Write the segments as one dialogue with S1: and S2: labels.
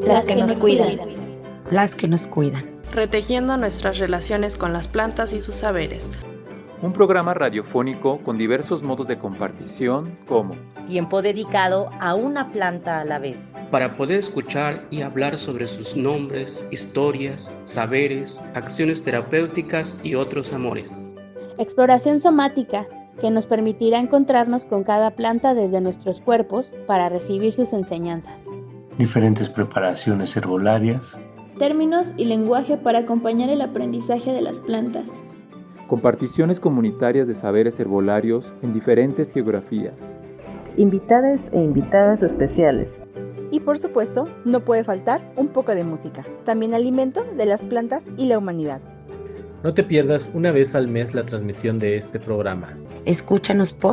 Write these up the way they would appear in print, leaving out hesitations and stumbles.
S1: las que nos cuidan.
S2: Las que nos cuidan.
S3: Retejiendo nuestras relaciones con las plantas y sus saberes.
S4: Un programa radiofónico con diversos modos de compartición como
S2: tiempo dedicado a una planta a la vez.
S5: Para poder escuchar y hablar sobre sus nombres, historias, saberes, acciones terapéuticas y otros amores.
S6: Exploración somática, que nos permitirá encontrarnos con cada planta desde nuestros cuerpos para recibir sus enseñanzas.
S7: Diferentes preparaciones herbolarias.
S8: Términos y lenguaje para acompañar el aprendizaje de las plantas.
S4: Comparticiones comunitarias de saberes herbolarios en diferentes geografías.
S9: Invitadas e invitadas especiales.
S10: Y por supuesto, no puede faltar un poco de música, también alimento de las plantas y la humanidad.
S11: No te pierdas una vez al mes la transmisión de este programa.
S2: Escúchanos por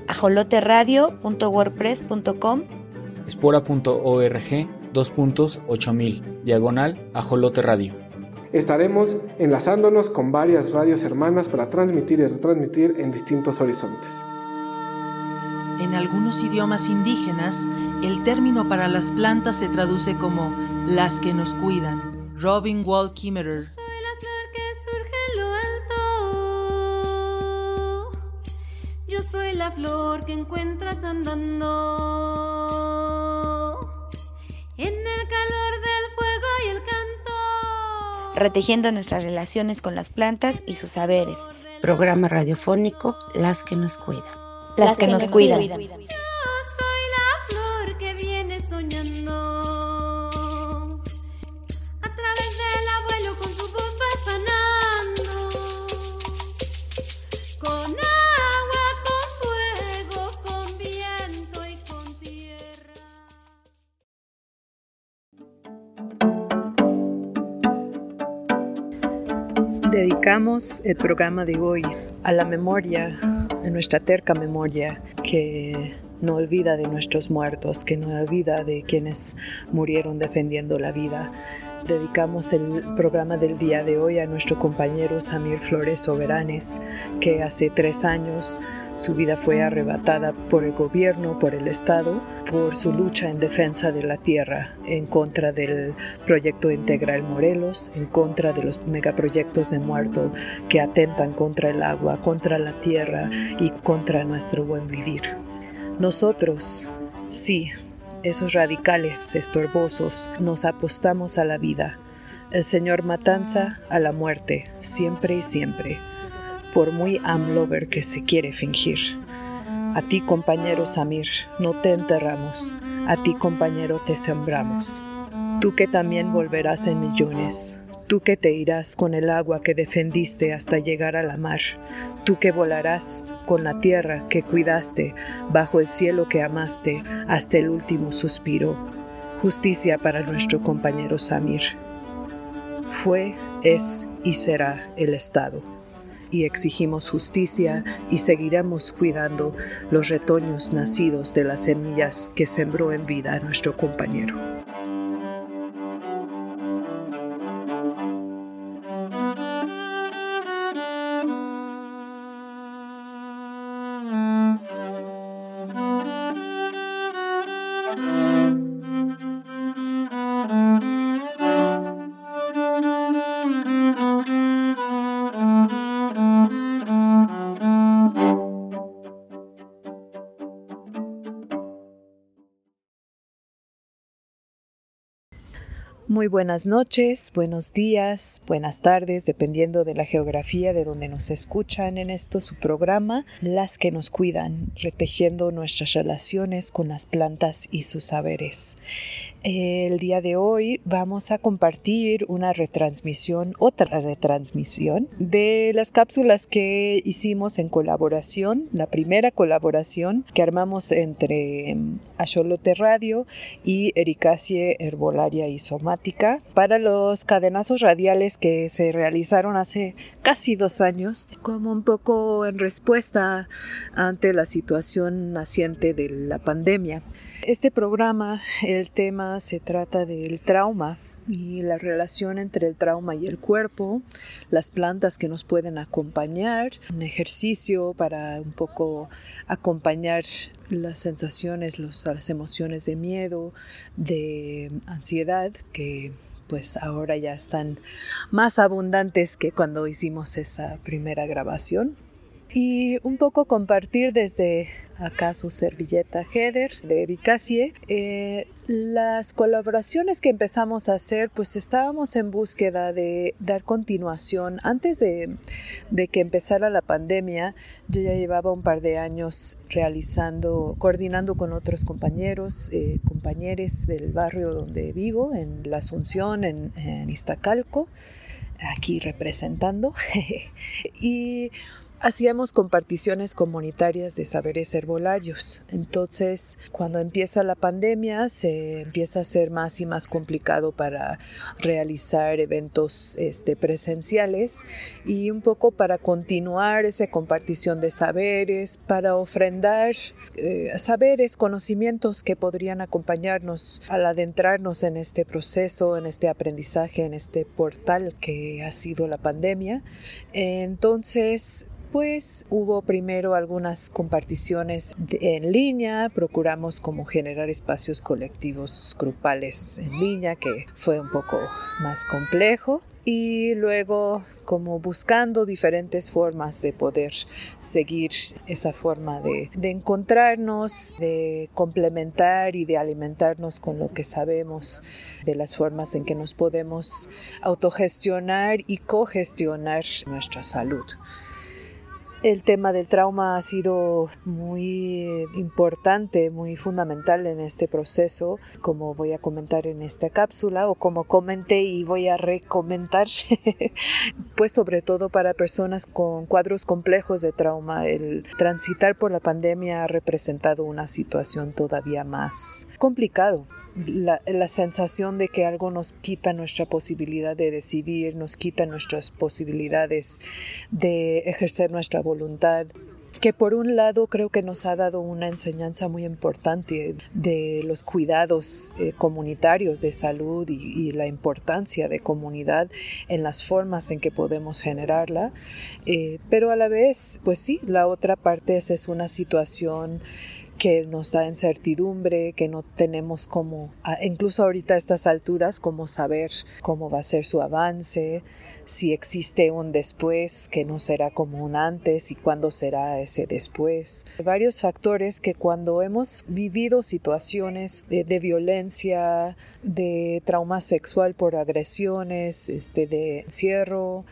S1: ajoloteradio.wordpress.com,
S12: espora.org 2.8000 /Ajolote Radio.
S13: Estaremos enlazándonos con varias radios hermanas para transmitir y retransmitir en distintos horizontes.
S14: En algunos idiomas indígenas, el término para las plantas se traduce como las que nos cuidan. Robin Wall Kimmerer.
S15: Soy la flor que surge en lo alto. Yo soy la flor que encuentras andando en el calor del fuego y el canto.
S1: Retejiendo nuestras relaciones con las plantas y sus saberes.
S2: Programa radiofónico Las que nos cuidan.
S1: Las que nos cuidan.
S15: Yo soy la flor que viene soñando. A través del abuelo con su voz va sanando. Con agua, con fuego, con viento y con tierra.
S16: Dedicamos el programa de hoy a la memoria, a nuestra terca memoria que no olvida de nuestros muertos, que no olvida de quienes murieron defendiendo la vida. Dedicamos el programa del día de hoy a nuestro compañero Samir Flores Soberanes, que hace 3 años su vida fue arrebatada por el gobierno, por el Estado, por su lucha en defensa de la tierra, en contra del proyecto Integral Morelos, en contra de los megaproyectos de muerto que atentan contra el agua, contra la tierra y contra nuestro buen vivir. Nosotros, sí, esos radicales estorbosos, nos apostamos a la vida, el señor Matanza a la muerte, siempre y siempre, por muy amlover que se quiere fingir. A ti, compañero Samir, no te enterramos, a ti, compañero, te sembramos. Tú que también volverás en millones, tú que te irás con el agua que defendiste hasta llegar a la mar, tú que volarás con la tierra que cuidaste, bajo el cielo que amaste, hasta el último suspiro. Justicia para nuestro compañero Samir. Fue, es y será el Estado. Y exigimos justicia y seguiremos cuidando los retoños nacidos de las semillas que sembró en vida nuestro compañero. Muy buenas noches, buenos días, buenas tardes, dependiendo de la geografía de donde nos escuchan en su programa, Las que nos cuidan, retejiendo nuestras relaciones con las plantas y sus saberes. El día de hoy vamos a compartir otra retransmisión de las cápsulas que hicimos en colaboración, la primera colaboración que armamos entre Ajolote Radio y Ericacie Herbolaria y Somática para los cadenazos radiales que se realizaron hace casi 2 años, como un poco en respuesta ante la situación naciente de la pandemia. Este programa, el tema se trata del trauma y la relación entre el trauma y el cuerpo, las plantas que nos pueden acompañar, un ejercicio para un poco acompañar las sensaciones, las emociones de miedo, de ansiedad, que pues ahora ya están más abundantes que cuando hicimos esa primera grabación. Y un poco compartir desde acá su servilleta Heather de Evicacie. Las colaboraciones que empezamos a hacer, pues estábamos en búsqueda de dar continuación. Antes de que empezara la pandemia, yo ya llevaba un par de años coordinando con otros compañeros, compañeros del barrio donde vivo, en La Asunción, en Iztacalco, aquí representando. Y hacíamos comparticiones comunitarias de saberes herbolarios. Entonces, cuando empieza la pandemia, se empieza a hacer más y más complicado para realizar eventos presenciales, y un poco para continuar esa compartición de saberes, para ofrendar saberes, conocimientos que podrían acompañarnos al adentrarnos en este proceso, en este aprendizaje, en este portal que ha sido la pandemia. Entonces, pues hubo primero algunas comparticiones en línea, procuramos como generar espacios colectivos grupales en línea, que fue un poco más complejo, y luego como buscando diferentes formas de poder seguir esa forma de encontrarnos, de complementar y de alimentarnos con lo que sabemos, de las formas en que nos podemos autogestionar y cogestionar nuestra salud. El tema del trauma ha sido muy importante, muy fundamental en este proceso, como voy a comentar en esta cápsula, o como comenté y voy a recomentar, pues sobre todo para personas con cuadros complejos de trauma. El transitar por la pandemia ha representado una situación todavía más complicada. La sensación de que algo nos quita nuestra posibilidad de decidir, nos quita nuestras posibilidades de ejercer nuestra voluntad, que por un lado creo que nos ha dado una enseñanza muy importante de los cuidados comunitarios de salud y la importancia de comunidad en las formas en que podemos generarla, pero a la vez, pues sí, la otra parte es una situación que nos da incertidumbre, que no tenemos como, incluso ahorita a estas alturas, cómo saber cómo va a ser su avance, si existe un después que no será como un antes y cuándo será ese después. Varios factores que cuando hemos vivido situaciones de violencia, de trauma sexual por agresiones, de encierro,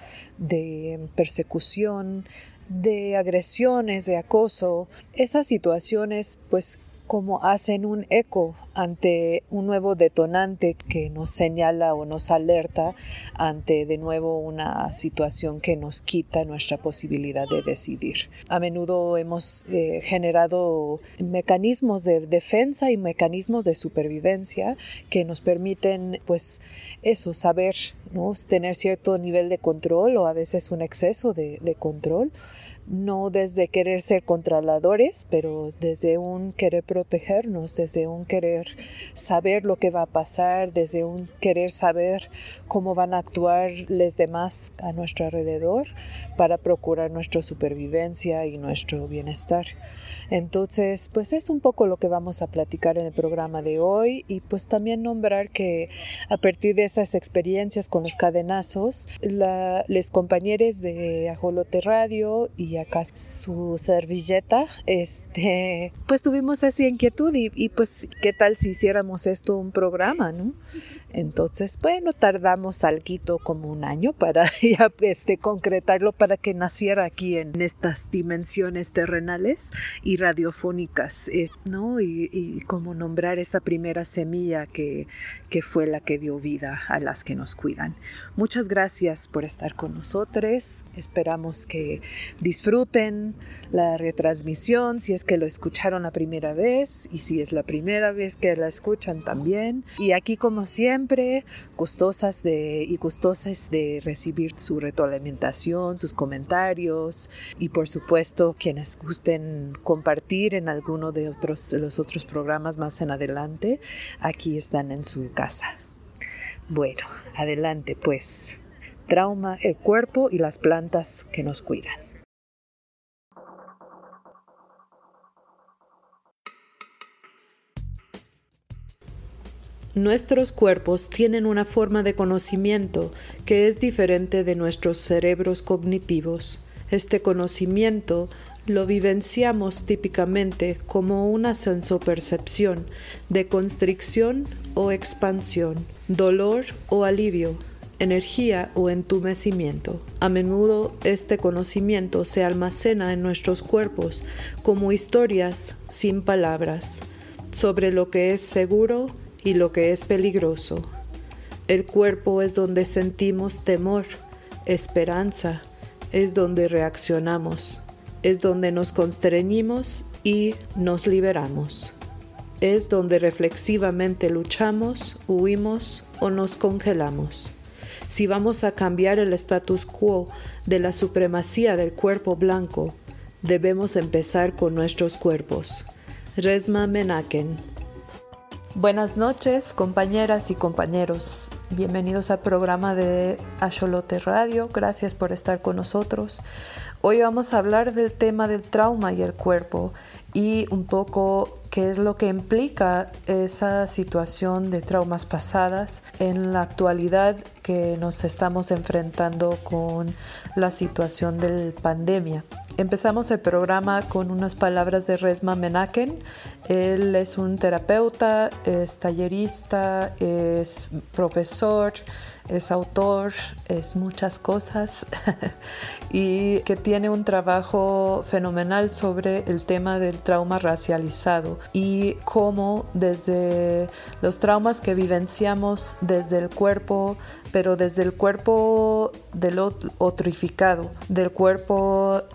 S16: de persecución, de agresiones, de acoso, esas situaciones pues como hacen un eco ante un nuevo detonante que nos señala o nos alerta ante de nuevo una situación que nos quita nuestra posibilidad de decidir. A menudo hemos generado mecanismos de defensa y mecanismos de supervivencia que nos permiten pues eso, saber, ¿no?, tener cierto nivel de control o a veces un exceso de control. No desde querer ser controladores, pero desde un querer protegernos, desde un querer saber lo que va a pasar, desde un querer saber cómo van a actuar los demás a nuestro alrededor para procurar nuestra supervivencia y nuestro bienestar. Entonces, pues es un poco lo que vamos a platicar en el programa de hoy, y pues también nombrar que a partir de esas experiencias con los cadenazos, los compañeros de Ajolote Radio y acá su servilleta, pues tuvimos esa inquietud y pues qué tal si hiciéramos esto un programa, ¿no? Entonces, bueno, tardamos algo como un año para ya concretarlo, para que naciera aquí en estas dimensiones terrenales y radiofónicas, ¿no? Y como nombrar esa primera semilla que fue la que dio vida a las que nos cuidan. Muchas gracias por estar con nosotros. Esperamos que disfruten la retransmisión, si es que lo escucharon la primera vez, y si es la primera vez que la escuchan también. Y aquí, como siempre, gustosas de recibir su retroalimentación, sus comentarios, y por supuesto quienes gusten compartir en alguno de los otros programas más en adelante, aquí están en su casa. Bueno, adelante pues. Trauma, el cuerpo y las plantas que nos cuidan. Nuestros cuerpos tienen una forma de conocimiento que es diferente de nuestros cerebros cognitivos. Este conocimiento lo vivenciamos típicamente como una sensopercepción de constricción o expansión, dolor o alivio, energía o entumecimiento. A menudo este conocimiento se almacena en nuestros cuerpos como historias sin palabras sobre lo que es seguro y lo que es peligroso. El cuerpo es donde sentimos temor, esperanza, es donde reaccionamos, es donde nos constreñimos y nos liberamos. Es donde reflexivamente luchamos, huimos o nos congelamos. Si vamos a cambiar el status quo de la supremacía del cuerpo blanco, debemos empezar con nuestros cuerpos. Resmaa Menakem. Buenas noches, compañeras y compañeros. Bienvenidos al programa de Axolotl Radio. Gracias por estar con nosotros. Hoy vamos a hablar del tema del trauma y el cuerpo y un poco qué es lo que implica esa situación de traumas pasadas en la actualidad que nos estamos enfrentando con la situación de la pandemia. Empezamos el programa con unas palabras de Resmaa Menakem. Él es un terapeuta, es tallerista, es profesor, es autor, es muchas cosas y que tiene un trabajo fenomenal sobre el tema del trauma racializado y cómo desde los traumas que vivenciamos desde el cuerpo, pero desde el cuerpo del otrificado, del cuerpo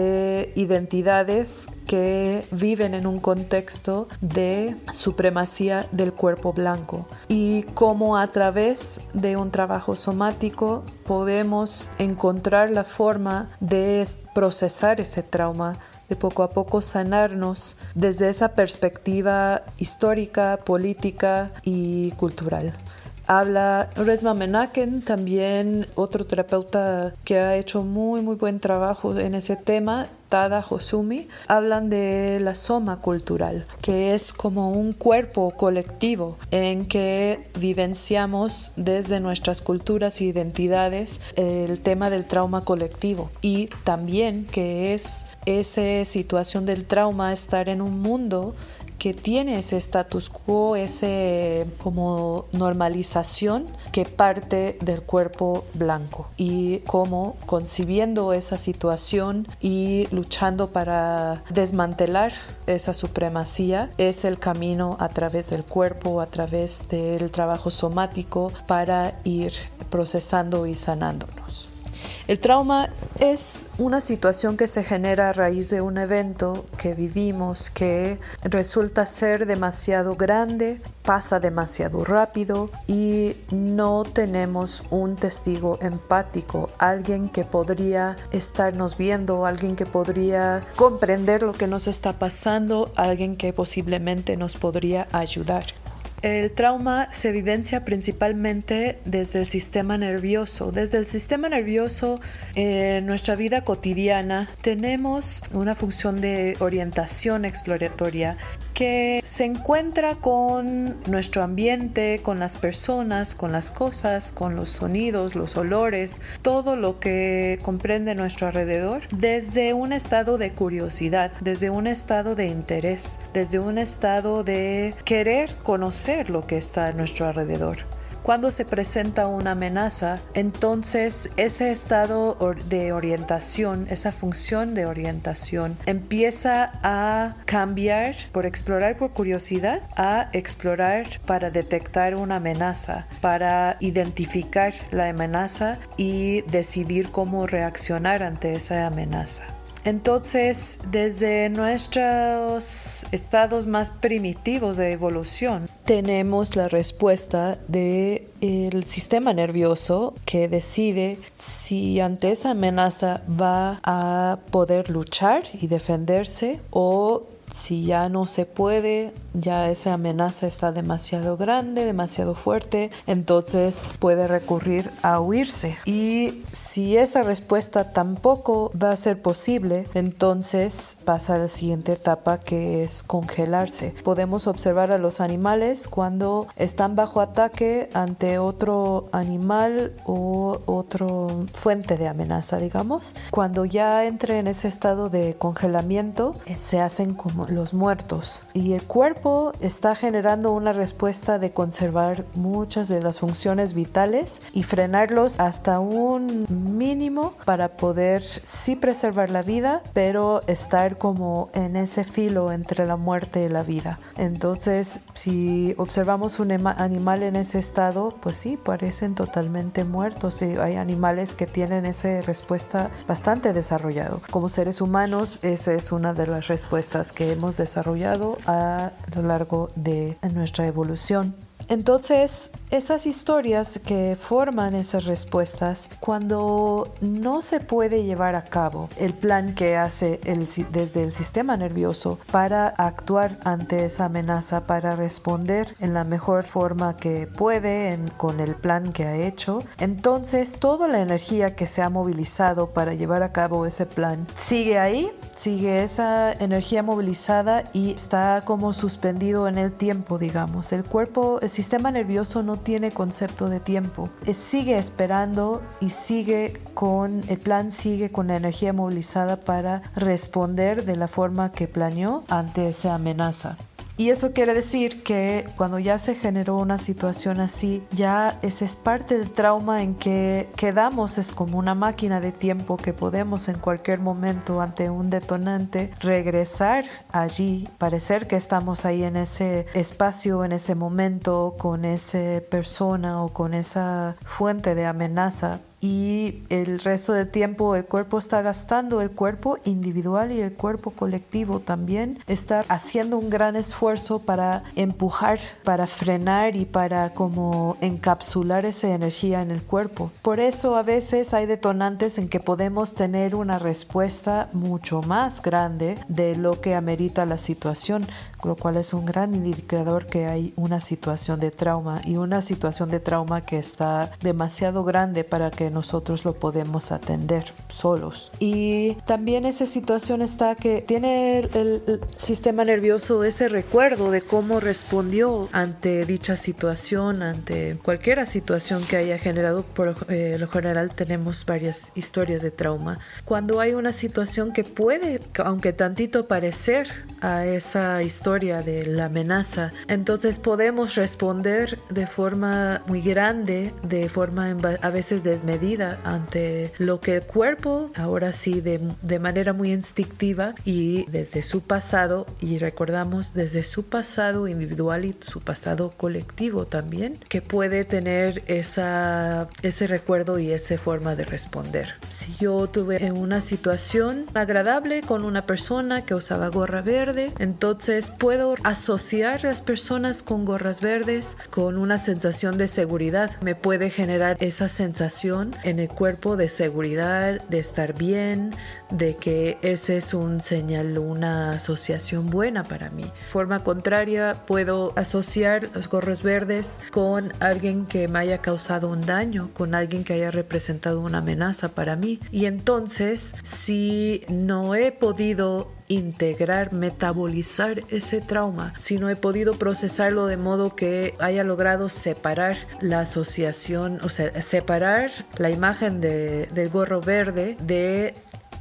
S16: de identidades que viven en un contexto de supremacía del cuerpo blanco y cómo a través de un trabajo somático podemos encontrar la forma de procesar ese trauma, de poco a poco sanarnos desde esa perspectiva histórica, política y cultural. Habla Resmaa Menakem, también otro terapeuta que ha hecho muy buen trabajo en ese tema, Tada Hosumi. Hablan de la soma cultural, que es como un cuerpo colectivo en que vivenciamos desde nuestras culturas e identidades el tema del trauma colectivo y también que es esa situación del trauma estar en un mundo que tiene ese status quo, ese como normalización que parte del cuerpo blanco y cómo concibiendo esa situación y luchando para desmantelar esa supremacía es el camino a través del cuerpo, a través del trabajo somático para ir procesando y sanándonos. El trauma es una situación que se genera a raíz de un evento que vivimos que resulta ser demasiado grande, pasa demasiado rápido y no tenemos un testigo empático, alguien que podría estarnos viendo, alguien que podría comprender lo que nos está pasando, alguien que posiblemente nos podría ayudar. El trauma se vivencia principalmente desde el sistema nervioso. Desde el sistema nervioso, en nuestra vida cotidiana, tenemos una función de orientación exploratoria que se encuentra con nuestro ambiente, con las personas, con las cosas, con los sonidos, los olores, todo lo que comprende nuestro alrededor, desde un estado de curiosidad, desde un estado de interés, desde un estado de querer conocer lo que está a nuestro alrededor. Cuando se presenta una amenaza, entonces ese estado de orientación, esa función de orientación, empieza a cambiar por explorar por curiosidad a explorar para detectar una amenaza, para identificar la amenaza y decidir cómo reaccionar ante esa amenaza. Entonces, desde nuestros estados más primitivos de evolución, tenemos la respuesta del sistema nervioso que decide si ante esa amenaza va a poder luchar y defenderse o si ya no se puede ya esa amenaza está demasiado grande, demasiado fuerte, entonces puede recurrir a huirse. Y si esa respuesta tampoco va a ser posible, entonces pasa a la siguiente etapa, que es congelarse. Podemos observar a los animales cuando están bajo ataque ante otro animal o otra fuente de amenaza, digamos. Cuando ya entre en ese estado de congelamiento, se hacen como los muertos. Y el cuerpo está generando una respuesta de conservar muchas de las funciones vitales y frenarlos hasta un mínimo para poder sí preservar la vida, pero estar como en ese filo entre la muerte y la vida. Entonces, si observamos un animal en ese estado, pues sí, parecen totalmente muertos. Y hay animales que tienen esa respuesta bastante desarrollado. Como seres humanos, esa es una de las respuestas que hemos desarrollado a lo largo de nuestra evolución. Entonces, esas historias que forman esas respuestas, cuando no se puede llevar a cabo el plan que hace desde el sistema nervioso para actuar ante esa amenaza, para responder en la mejor forma que puede con el plan que ha hecho, entonces toda la energía que se ha movilizado para llevar a cabo ese plan sigue ahí, sigue esa energía movilizada y está como suspendido en el tiempo, digamos. El sistema nervioso no tiene concepto de tiempo. Sigue esperando y el plan sigue con la energía movilizada para responder de la forma que planeó ante esa amenaza. Y eso quiere decir que cuando ya se generó una situación así, ya esa es parte del trauma en que quedamos. Es como una máquina de tiempo que podemos en cualquier momento ante un detonante regresar allí, parecer que estamos ahí en ese espacio, en ese momento, con esa persona o con esa fuente de amenaza. Y el resto del tiempo el cuerpo está gastando, el cuerpo individual y el cuerpo colectivo también está haciendo un gran esfuerzo para empujar, para frenar y para como encapsular esa energía en el cuerpo. Por eso a veces hay detonantes en que podemos tener una respuesta mucho más grande de lo que amerita la situación, lo cual es un gran indicador que hay una situación de trauma, y una situación de trauma que está demasiado grande para que nosotros lo podemos atender solos. Y también esa situación está que tiene el sistema nervioso ese recuerdo de cómo respondió ante dicha situación, ante cualquier situación que haya generado. Por lo general tenemos varias historias de trauma. Cuando hay una situación que puede, aunque tantito, parecer a esa historia de la amenaza, entonces podemos responder de forma muy grande, de forma a veces desmedida ante lo que el cuerpo, ahora sí de manera muy instintiva y desde su pasado, y recordamos desde su pasado individual y su pasado colectivo también, que puede tener ese recuerdo y esa forma de responder. Si yo tuve una situación agradable con una persona que usaba gorra verde, entonces puedo asociar las personas con gorras verdes con una sensación de seguridad. Me puede generar esa sensación en el cuerpo de seguridad, de estar bien, de que ese es un señal, una asociación buena para mí. De forma contraria, puedo asociar las gorras verdes con alguien que me haya causado un daño, con alguien que haya representado una amenaza para mí. Y entonces, si no he podido integrar, metabolizar ese trauma, si no he podido procesarlo de modo que haya logrado separar la asociación, o sea, separar la imagen del gorro verde de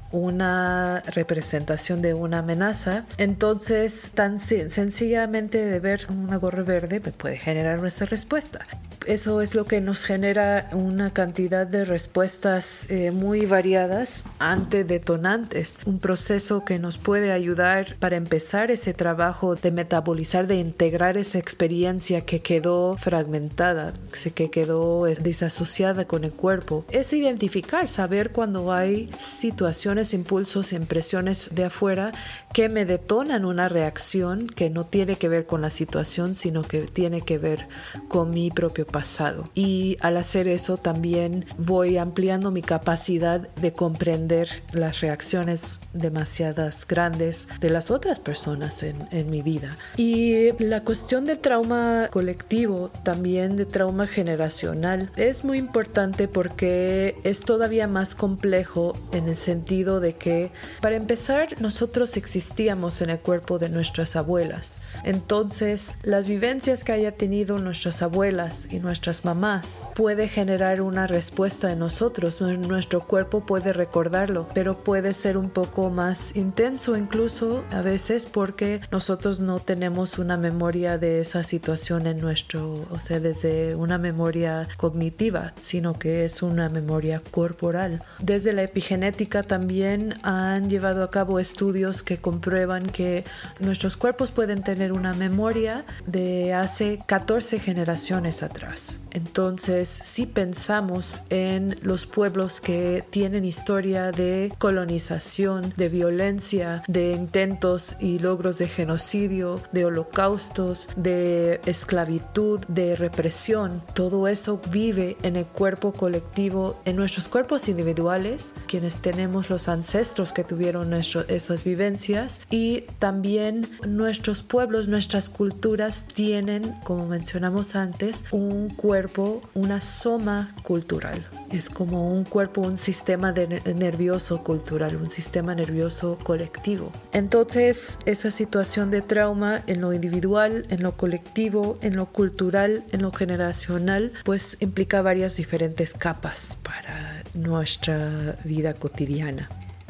S16: una representación de una amenaza, entonces tan sencillamente de ver una gorra verde me puede generar esa respuesta. Eso es lo que nos genera una cantidad de respuestas muy variadas ante detonantes. Un proceso que nos puede ayudar para empezar ese trabajo de metabolizar, de integrar esa experiencia que quedó fragmentada, que quedó disasociada con el cuerpo. Es identificar, saber cuando hay situaciones, impulsos, impresiones de afuera que me detonan una reacción que no tiene que ver con la situación, sino que tiene que ver con mi propio pasado. Y al hacer eso también voy ampliando mi capacidad de comprender las reacciones demasiadas grandes de las otras personas en mi vida. Y la cuestión del trauma colectivo, también de trauma generacional, es muy importante porque es todavía más complejo en el sentido de que, para empezar, nosotros existíamos en el cuerpo de nuestras abuelas. Entonces, las vivencias que haya tenido nuestras abuelas y nuestras mamás puede generar una respuesta en nosotros. Nuestro cuerpo puede recordarlo, pero puede ser un poco más intenso incluso a veces porque nosotros no tenemos una memoria de esa situación en nuestro, o sea, desde una memoria cognitiva, sino que es una memoria corporal. Desde la epigenética también han llevado a cabo estudios que comprueban que nuestros cuerpos pueden tener una memoria de hace 14 generaciones atrás. Entonces, si pensamos en los pueblos que tienen historia de colonización, de violencia, de intentos y logros de genocidio, de holocaustos, de esclavitud, de represión, todo eso vive en el cuerpo colectivo, en nuestros cuerpos individuales, quienes tenemos los ancestros que tuvieron esas vivencias, y también nuestros pueblos, nuestras culturas tienen, como mencionamos antes, un cuerpo, una soma cultural. Es como un cuerpo, un sistema nervioso cultural, un sistema nervioso colectivo. Entonces, esa situación de trauma en lo individual, en lo colectivo, en lo cultural, en lo generacional, pues implica varias diferentes capas para nuestra vida cotidiana.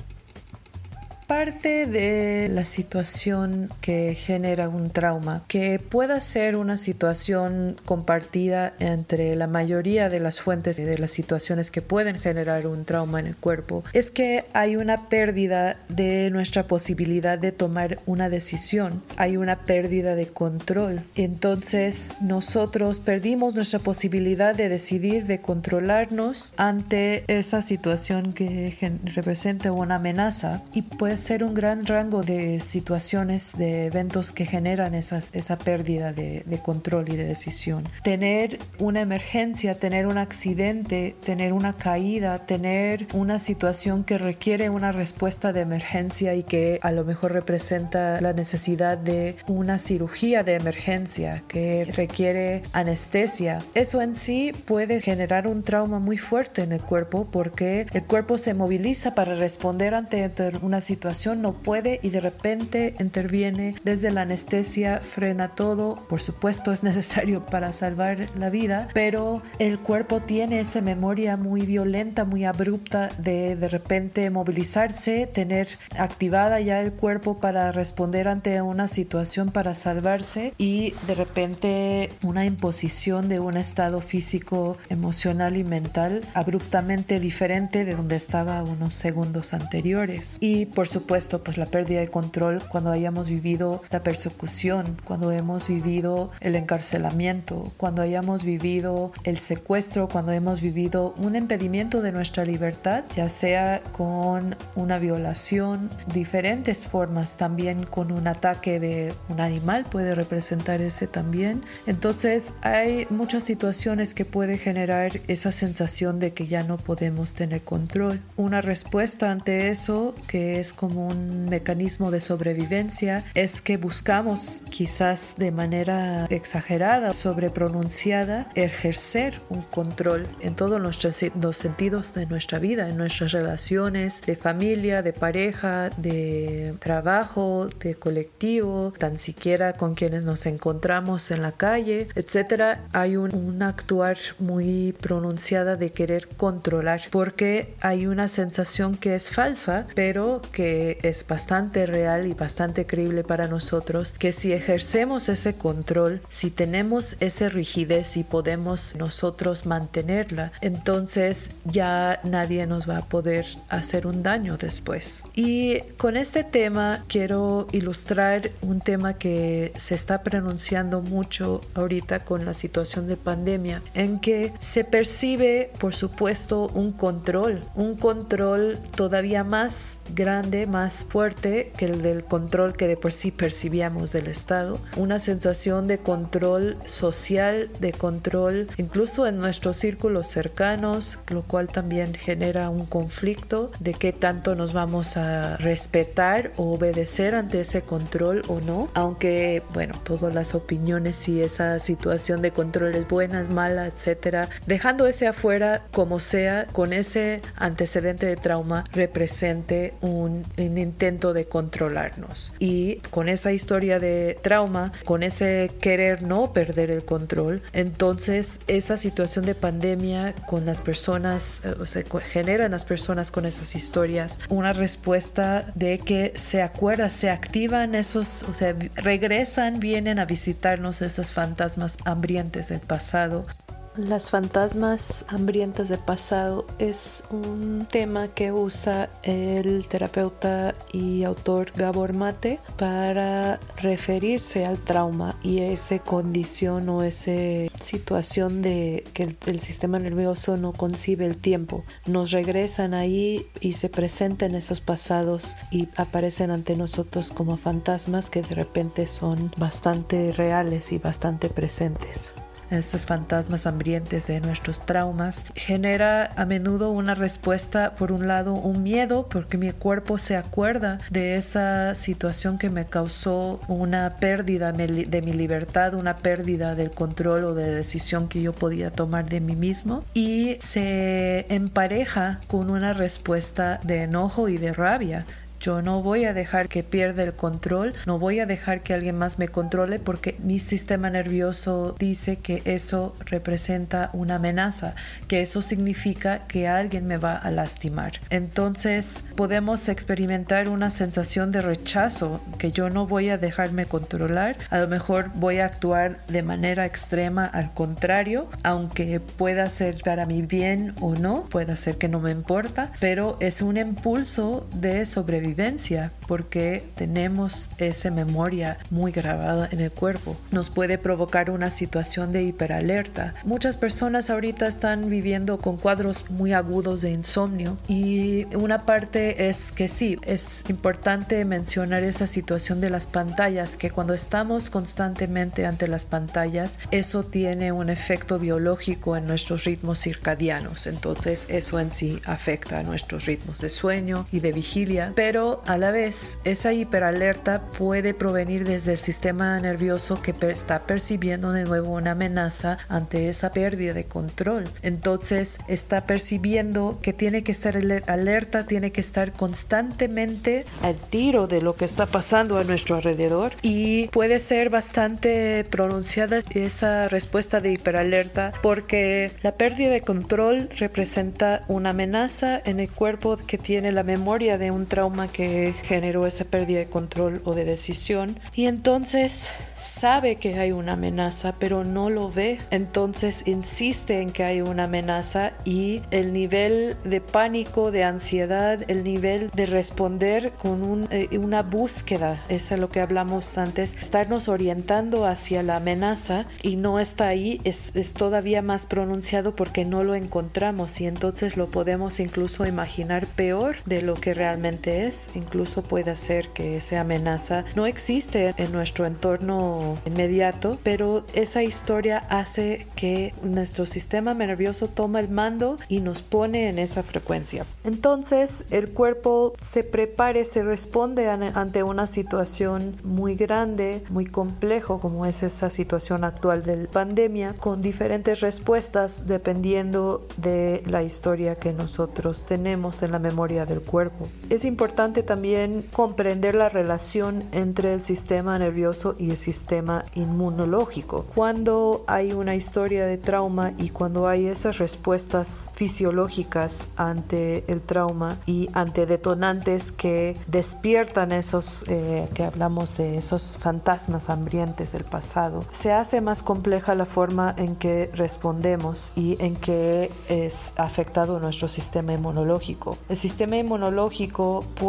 S16: Parte de la situación que genera un trauma, que pueda ser una situación compartida entre la mayoría de las fuentes de las situaciones que pueden generar un trauma en el cuerpo, es que hay una pérdida de nuestra posibilidad de tomar una decisión, hay una pérdida de control. Entonces nosotros perdimos nuestra posibilidad de decidir, de controlarnos ante esa situación que representa una amenaza, y puede ser un gran rango de situaciones, de eventos que generan esa pérdida de control y de decisión. Tener una emergencia, tener un accidente, tener una caída, tener una situación que requiere una respuesta de emergencia y que a lo mejor representa la necesidad de una cirugía de emergencia que requiere anestesia. Eso en sí puede generar un trauma muy fuerte en el cuerpo porque el cuerpo se moviliza para responder ante una situación, no puede, y de repente interviene desde la anestesia, frena todo. Por supuesto es necesario para salvar la vida, pero el cuerpo tiene esa memoria muy violenta, muy abrupta de repente movilizarse, tener activada ya el cuerpo para responder ante una situación para salvarse, y de repente una imposición de un estado físico, emocional y mental abruptamente diferente de donde estaba unos segundos anteriores. Y por supuesto pues la pérdida de control cuando hayamos vivido la persecución, cuando hemos vivido el encarcelamiento, cuando hayamos vivido el secuestro, cuando hemos vivido un impedimento de nuestra libertad, ya sea con una violación, diferentes formas, también con un ataque de un animal puede representar ese también. Entonces hay muchas situaciones que puede generar esa sensación de que ya no podemos tener control. Una respuesta ante eso, que es como un mecanismo de sobrevivencia, es que buscamos, quizás de manera exagerada, sobrepronunciada, ejercer un control en todos los sentidos de nuestra vida, en nuestras relaciones de familia, de pareja, de trabajo, de colectivo, tan siquiera con quienes nos encontramos en la calle, etc. Hay un actuar muy pronunciada de querer controlar, porque hay una sensación que es falsa, pero que es bastante real y bastante creíble para nosotros, que si ejercemos ese control, si tenemos esa rigidez y podemos nosotros mantenerla, entonces ya nadie nos va a poder hacer un daño después. Y con este tema quiero ilustrar un tema que se está pronunciando mucho ahorita con la situación de pandemia, en que se percibe, por supuesto, un control todavía más grande grande, más fuerte que el del control que de por sí percibíamos del Estado. Una sensación de control social, de control incluso en nuestros círculos cercanos, lo cual también genera un conflicto de qué tanto nos vamos a respetar o obedecer ante ese control o no. Aunque, bueno, todas las opiniones, si esa situación de control es buena, es mala, etcétera, dejando ese afuera, como sea, con ese antecedente de trauma, represente un intento de controlarnos. Y con esa historia de trauma, con ese querer no perder el control, entonces esa situación de pandemia con las personas, genera en las personas con esas historias una respuesta de que se acuerda, se activan esos, regresan, vienen a visitarnos esos fantasmas hambrientos del pasado. Las fantasmas hambrientas del pasado es un tema que usa el terapeuta y autor Gabor Mate para referirse al trauma y esa condición o esa situación de que el sistema nervioso no concibe el tiempo. Nos regresan ahí y se presentan esos pasados y aparecen ante nosotros como fantasmas que de repente son bastante reales y bastante presentes. Estos fantasmas hambrientos de nuestros traumas genera a menudo una respuesta, por un lado un miedo, porque mi cuerpo se acuerda de esa situación que me causó una pérdida de mi libertad, una pérdida del control o de decisión que yo podía tomar de mí mismo, y se empareja con una respuesta de enojo y de rabia. Yo no voy a dejar que pierda el control, no voy a dejar que alguien más me controle porque mi sistema nervioso dice que eso representa una amenaza, que eso significa que alguien me va a lastimar. Entonces podemos experimentar una sensación de rechazo, que yo no voy a dejarme controlar, a lo mejor voy a actuar de manera extrema al contrario, aunque pueda ser para mi bien o no, pueda ser que no me importa, pero es un impulso de sobrevivencia porque tenemos esa memoria muy grabada en el cuerpo. Nos puede provocar una situación de hiperalerta. Muchas personas ahorita están viviendo con cuadros muy agudos de insomnio y una parte es que sí, es importante mencionar esa situación de las pantallas, que cuando estamos constantemente ante las pantallas, eso tiene un efecto biológico en nuestros ritmos circadianos. Entonces eso en sí afecta a nuestros ritmos de sueño y de vigilia, pero a la vez esa hiperalerta puede provenir desde el sistema nervioso que está percibiendo de nuevo una amenaza ante esa pérdida de control. Entonces está percibiendo que tiene que estar alerta, tiene que estar constantemente al tiro de lo que está pasando a nuestro alrededor, y puede ser bastante pronunciada esa respuesta de hiperalerta porque la pérdida de control representa una amenaza en el cuerpo que tiene la memoria de un trauma que generó esa pérdida de control o de decisión, y entonces sabe que hay una amenaza pero no lo ve, entonces insiste en que hay una amenaza, y el nivel de pánico, de ansiedad, el nivel de responder con una búsqueda, eso es lo que hablamos antes, estarnos orientando hacia la amenaza y no está ahí, es todavía más pronunciado porque no lo encontramos, y entonces lo podemos incluso imaginar peor de lo que realmente es. Incluso puede ser que esa amenaza no existe en nuestro entorno inmediato, pero esa historia hace que nuestro sistema nervioso toma el mando y nos pone en esa frecuencia. Entonces el cuerpo se prepara, se responde ante una situación muy grande, muy complejo, como es esa situación actual de la pandemia, con diferentes respuestas dependiendo de la historia que nosotros tenemos en la memoria del cuerpo. Es importante también comprender la relación entre el sistema nervioso y el sistema inmunológico. Cuando hay una historia de trauma y cuando hay esas respuestas fisiológicas ante el trauma y ante detonantes que despiertan esos, que hablamos de esos fantasmas hambrientos del pasado, se hace más compleja la forma en que respondemos y en que es afectado nuestro sistema inmunológico. El sistema inmunológico puede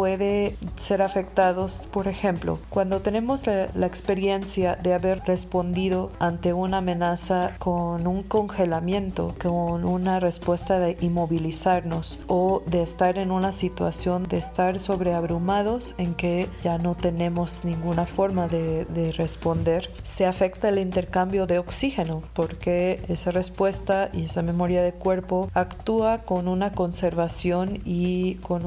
S16: puede ser afectados, por ejemplo, cuando tenemos la experiencia de haber respondido ante una amenaza con un congelamiento, con una respuesta de inmovilizarnos o de estar en una situación de estar sobreabrumados en que ya no tenemos ninguna forma de responder, se afecta el intercambio de oxígeno porque esa respuesta y esa memoria de cuerpo actúa con una conservación y con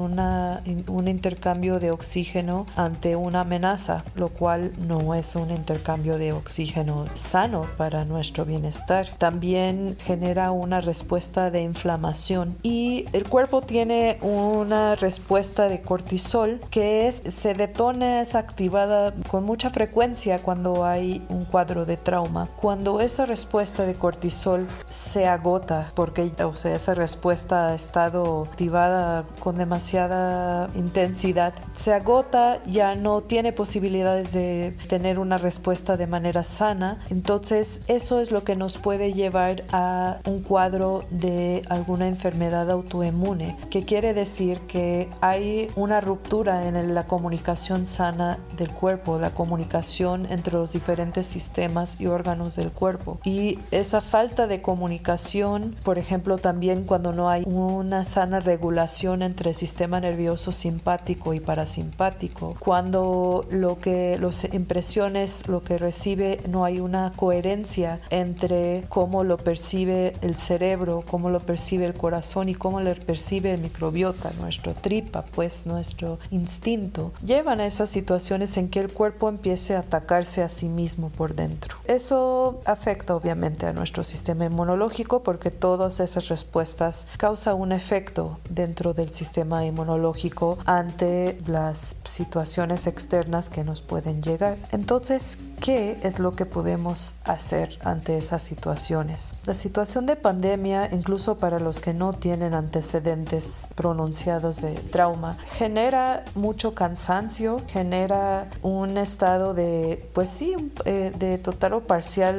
S16: un intercambio de oxígeno ante una amenaza, lo cual no es un intercambio de oxígeno sano para nuestro bienestar. También genera una respuesta de inflamación y el cuerpo tiene una respuesta de cortisol que se detona, es activada con mucha frecuencia cuando hay un cuadro de trauma. Cuando esa respuesta de cortisol se agota porque esa respuesta ha estado activada con demasiada intensidad, se agota, ya no tiene posibilidades de tener una respuesta de manera sana, entonces eso es lo que nos puede llevar a un cuadro de alguna enfermedad autoinmune, que quiere decir que hay una ruptura en la comunicación sana del cuerpo, la comunicación entre los diferentes sistemas y órganos del cuerpo. Y esa falta de comunicación, por ejemplo, también cuando no hay una sana regulación entre el sistema nervioso simpático y parasimpático, cuando las impresiones, lo que recibe, no hay una coherencia entre cómo lo percibe el cerebro, cómo lo percibe el corazón y cómo lo percibe el microbiota, nuestro tripa, pues nuestro instinto, llevan a esas situaciones en que el cuerpo empiece a atacarse a sí mismo por dentro. Eso afecta obviamente a nuestro sistema inmunológico porque todas esas respuestas causan un efecto dentro del sistema inmunológico ante las situaciones externas que nos pueden llegar. Entonces, ¿qué es lo que podemos hacer ante esas situaciones? La situación de pandemia, incluso para los que no tienen antecedentes pronunciados de trauma, genera mucho cansancio, genera un estado de, pues sí, de total o parcial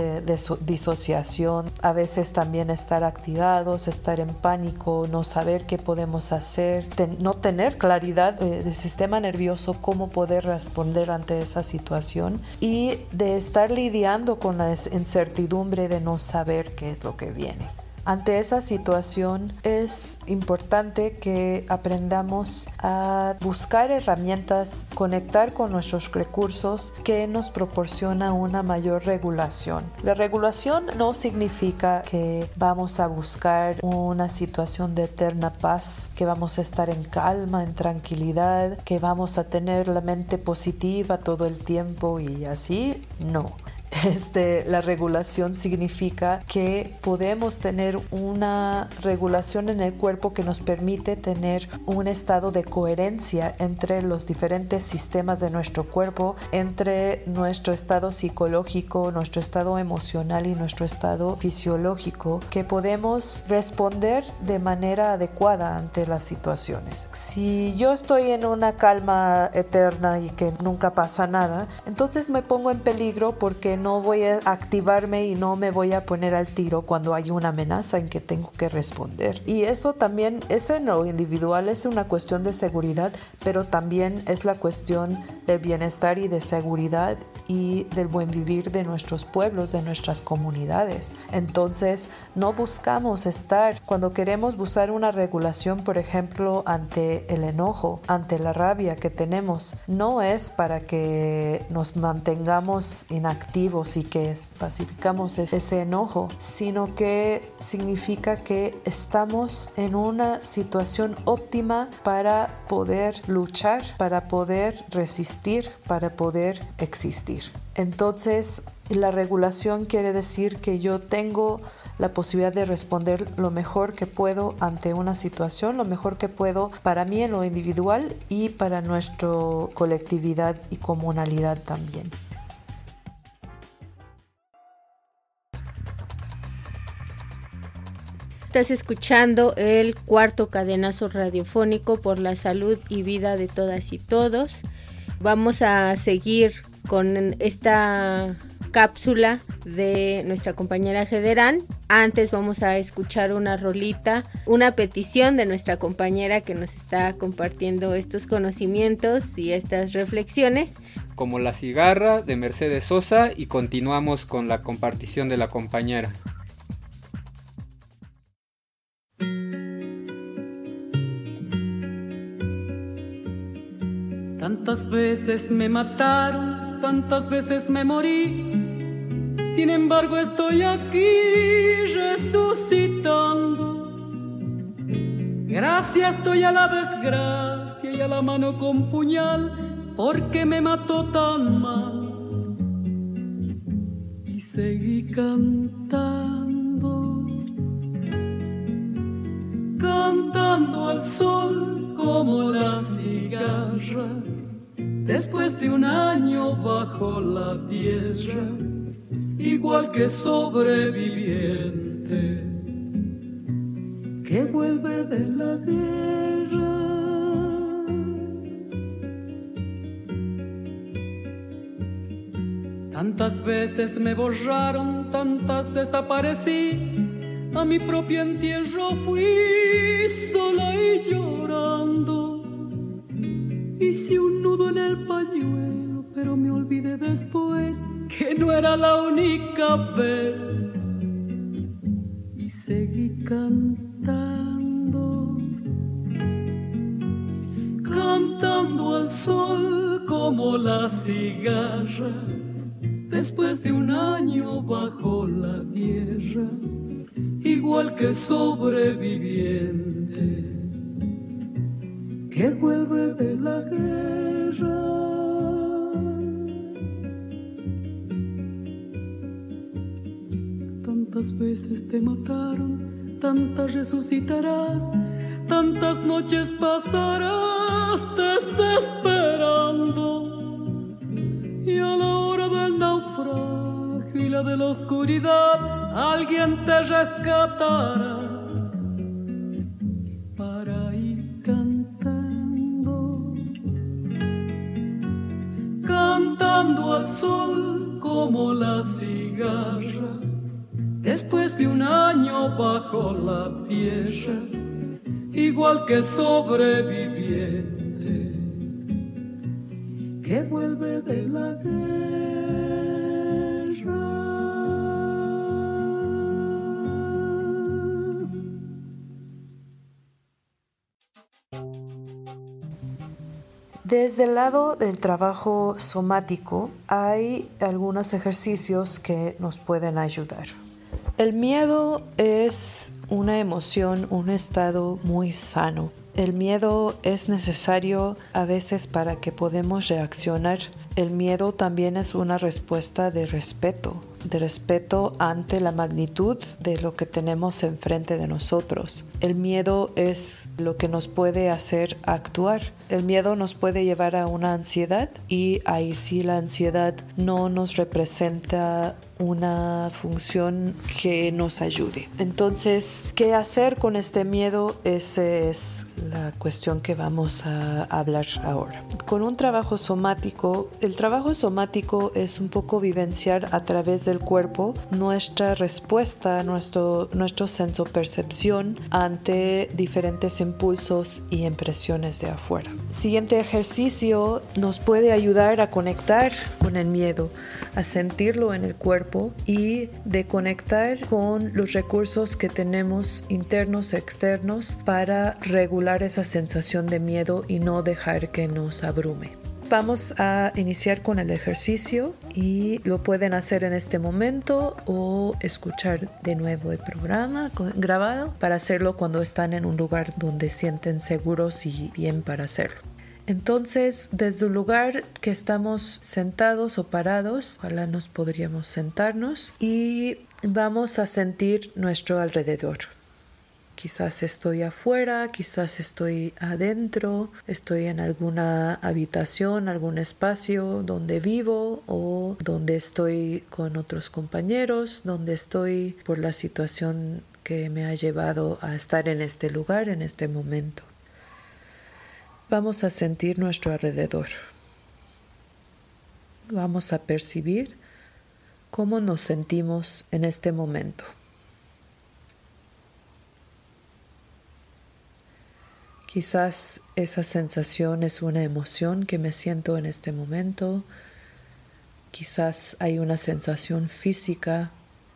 S16: disociación, a veces también estar activados, estar en pánico, no saber qué podemos hacer, no tener claridad del sistema nervioso, cómo poder responder ante esa situación y de estar lidiando con la incertidumbre de no saber qué es lo que viene. Ante esa situación es importante que aprendamos a buscar herramientas, conectar con nuestros recursos que nos proporciona una mayor regulación. La regulación no significa que vamos a buscar una situación de eterna paz, que vamos a estar en calma, en tranquilidad, que vamos a tener la mente positiva todo el tiempo y así, no. La regulación significa que podemos tener una regulación en el cuerpo que nos permite tener un estado de coherencia entre los diferentes sistemas de nuestro cuerpo, entre nuestro estado psicológico, nuestro estado emocional y nuestro estado fisiológico, que podemos responder de manera adecuada ante las situaciones. Si yo estoy en una calma eterna y que nunca pasa nada, entonces me pongo en peligro porque no voy a activarme y no me voy a poner al tiro cuando hay una amenaza en que tengo que responder. Y eso también es en lo individual, es una cuestión de seguridad, pero también es la cuestión del bienestar y de seguridad y del buen vivir de nuestros pueblos, de nuestras comunidades. Entonces, no buscamos estar, cuando queremos buscar una regulación, por ejemplo, ante el enojo, ante la rabia que tenemos, no es para que nos mantengamos inactivos y que pacificamos ese enojo, sino que significa que estamos en una situación óptima para poder luchar, para poder resistir, para poder existir. Entonces, la regulación quiere decir que yo tengo la posibilidad de responder lo mejor que puedo ante una situación, lo mejor que puedo para mí en lo individual y para nuestra colectividad y comunalidad también.
S17: Estás escuchando el cuarto cadenazo radiofónico por la salud y vida de todas y todos. Vamos a seguir con esta cápsula de nuestra compañera Jederán Antes vamos a escuchar una rolita, una petición de nuestra compañera que nos está compartiendo estos conocimientos y estas reflexiones.
S18: Como La cigarra de Mercedes Sosa, y continuamos con la compartición de la compañera.
S19: Tantas veces me mataron, tantas veces me morí. Sin embargo estoy aquí resucitando. Gracias doy a la desgracia y a la mano con puñal, porque me mató tan mal. Y seguí cantando, cantando al sol como la cigarra, después de un año bajo la tierra, igual que sobreviviente que vuelve de la guerra. Tantas veces me borraron, tantas desaparecí, a mi propio entierro fui sola y llorando. Hice un nudo en el pañuelo, pero me olvidé después que no era la única vez. Y seguí cantando, cantando al sol como la cigarra, después de un año bajo la tierra, igual que sobreviviente que vuelve de la guerra. Tantas veces te mataron, tantas resucitarás, tantas noches pasarás desesperando, y a la hora del naufragio y la de la oscuridad alguien te rescatará para ir cantando, cantando al sol como la cigarra, después de un año bajo la tierra, igual que sobreviviente que vuelve de la guerra.
S16: Desde el lado del trabajo somático hay algunos ejercicios que nos pueden ayudar. El miedo es una emoción, un estado muy sano. El miedo es necesario a veces para que podamos reaccionar. El miedo también es una respuesta de respeto ante la magnitud de lo que tenemos enfrente de nosotros. El miedo es lo que nos puede hacer actuar. El miedo nos puede llevar a una ansiedad, y ahí sí la ansiedad no nos representa una función que nos ayude. Entonces, ¿qué hacer con este miedo? Esa es la cuestión que vamos a hablar ahora. Con un trabajo somático, el trabajo somático es un poco vivenciar a través del cuerpo nuestra respuesta, nuestro sensopercepción ante diferentes impulsos y impresiones de afuera. El siguiente ejercicio nos puede ayudar a conectar con el miedo, a sentirlo en el cuerpo y de conectar con los recursos que tenemos internos, externos, para regular esa sensación de miedo y no dejar que nos abrume. Vamos a iniciar con el ejercicio y lo pueden hacer en este momento o escuchar de nuevo el programa grabado para hacerlo cuando están en un lugar donde sienten seguros y bien para hacerlo. Entonces, desde un lugar que estamos sentados o parados, ojalá nos podríamos sentarnos y vamos a sentir nuestro alrededor. Quizás estoy afuera, quizás estoy adentro, estoy en alguna habitación, algún espacio donde vivo o donde estoy con otros compañeros, donde estoy por la situación que me ha llevado a estar en este lugar, en este momento. Vamos a sentir nuestro alrededor. Vamos a percibir cómo nos sentimos en este momento. Quizás esa sensación es una emoción que me siento en este momento. Quizás hay una sensación física.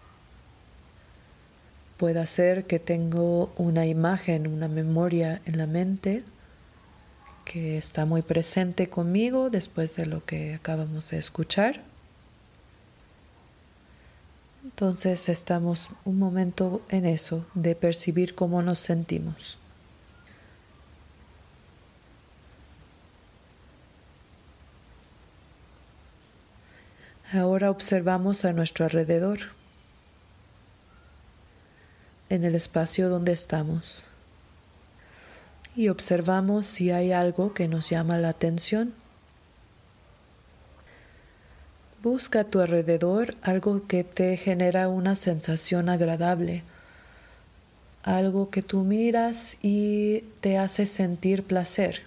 S16: Puede ser que tengo una imagen, una memoria en la mente que está muy presente conmigo después de lo que acabamos de escuchar. Entonces estamos un momento en eso, de percibir cómo nos sentimos. Ahora observamos a nuestro alrededor, en el espacio donde estamos, y observamos si hay algo que nos llama la atención. Busca a tu alrededor algo que te genera una sensación agradable, algo que tú miras y te hace sentir placer.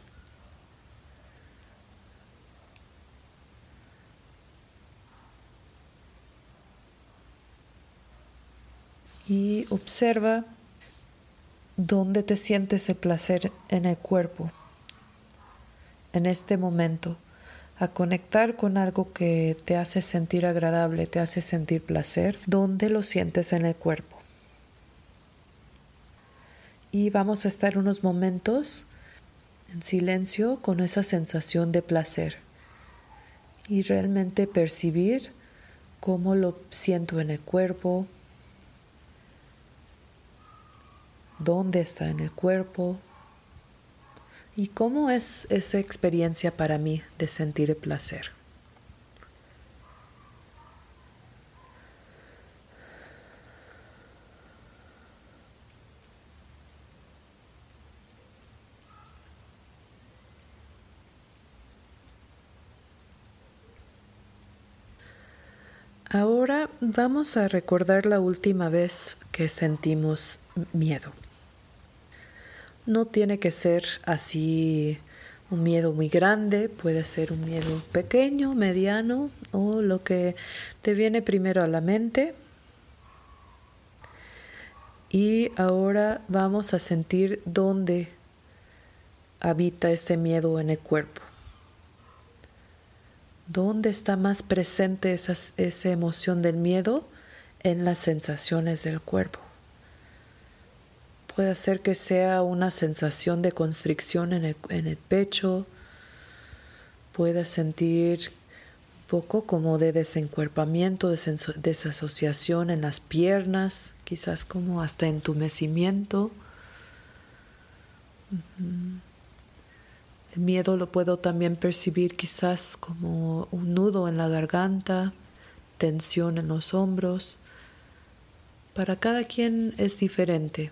S16: Y observa dónde te sientes el placer en el cuerpo, en este momento. A conectar con algo que te hace sentir agradable, te hace sentir placer, ¿dónde lo sientes en el cuerpo? Y vamos a estar unos momentos en silencio con esa sensación de placer y realmente percibir cómo lo siento en el cuerpo, dónde está en el cuerpo. ¿Y cómo es esa experiencia para mí de sentir el placer? Ahora vamos a recordar la última vez que sentimos miedo. No tiene que ser así un miedo muy grande, puede ser un miedo pequeño, mediano o lo que te viene primero a la mente. Y ahora vamos a sentir dónde habita este miedo en el cuerpo. ¿Dónde está más presente esa emoción del miedo? En las sensaciones del cuerpo. Puede ser que sea una sensación de constricción en el pecho. Puedes sentir un poco como de desencuerpamiento, desasociación en las piernas, quizás como hasta entumecimiento. El miedo lo puedo también percibir quizás como un nudo en la garganta, tensión en los hombros. Para cada quien es diferente.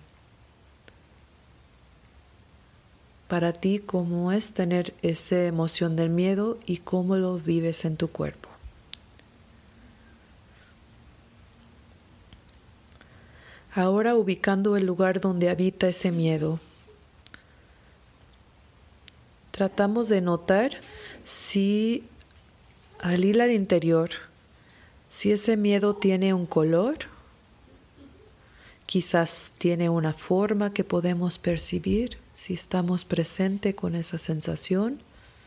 S16: Para ti, ¿cómo es tener esa emoción del miedo y cómo lo vives en tu cuerpo? Ahora ubicando el lugar donde habita ese miedo, tratamos de notar si al ir al interior, si ese miedo tiene un color, quizás tiene una forma que podemos percibir, si estamos presentes con esa sensación.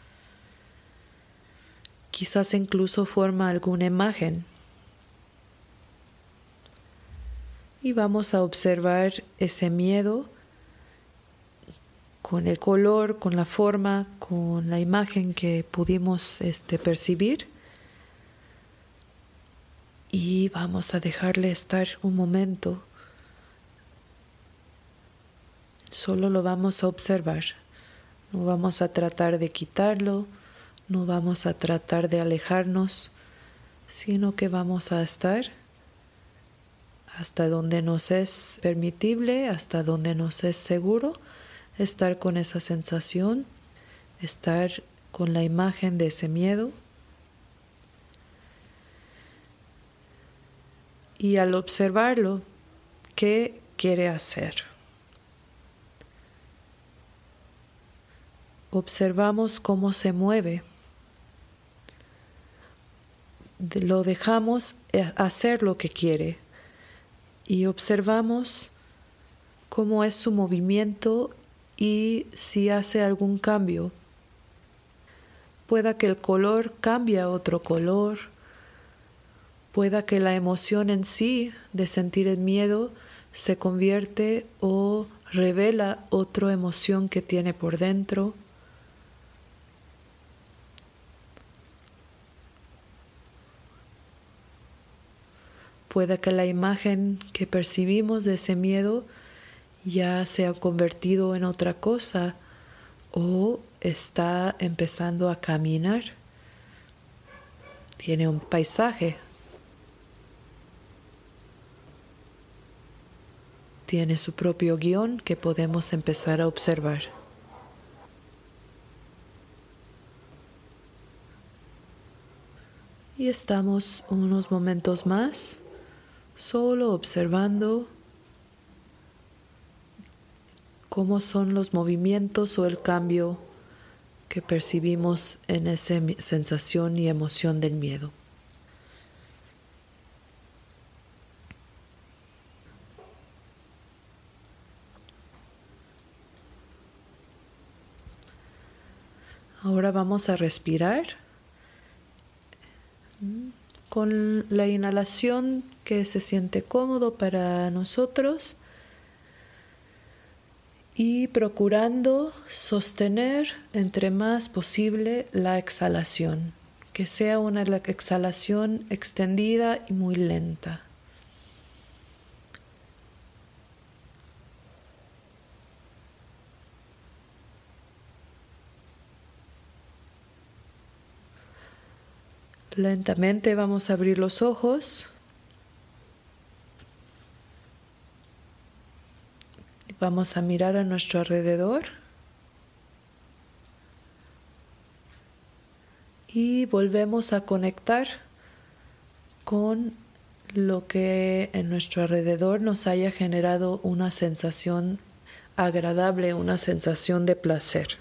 S16: Quizás incluso forma alguna imagen. Y vamos a observar ese miedo con el color, con la forma, con la imagen que pudimos percibir. Y vamos a dejarle estar un momento. Solo lo vamos a observar. No vamos a tratar de quitarlo, no vamos a tratar de alejarnos, sino que vamos a estar hasta donde nos es permitible, hasta donde nos es seguro, estar con esa sensación, estar con la imagen de ese miedo. Y al observarlo, ¿qué quiere hacer? Observamos cómo se mueve. Lo dejamos hacer lo que quiere y observamos cómo es su movimiento y si hace algún cambio, pueda que el color cambie a otro color, pueda que la emoción en sí de sentir el miedo se convierte o revela otra emoción que tiene por dentro. Puede que la imagen que percibimos de ese miedo ya se ha convertido en otra cosa o está empezando a caminar. Tiene un paisaje. Tiene su propio guión que podemos empezar a observar. Y estamos unos momentos más solo observando cómo son los movimientos o el cambio que percibimos en esa sensación y emoción del miedo. Ahora vamos a respirar con la inhalación que se siente cómodo para nosotros y procurando sostener entre más posible la exhalación, que sea una exhalación extendida y muy lenta. Lentamente vamos a abrir los ojos y vamos a mirar a nuestro alrededor y volvemos a conectar con lo que en nuestro alrededor nos haya generado una sensación agradable, una sensación de placer.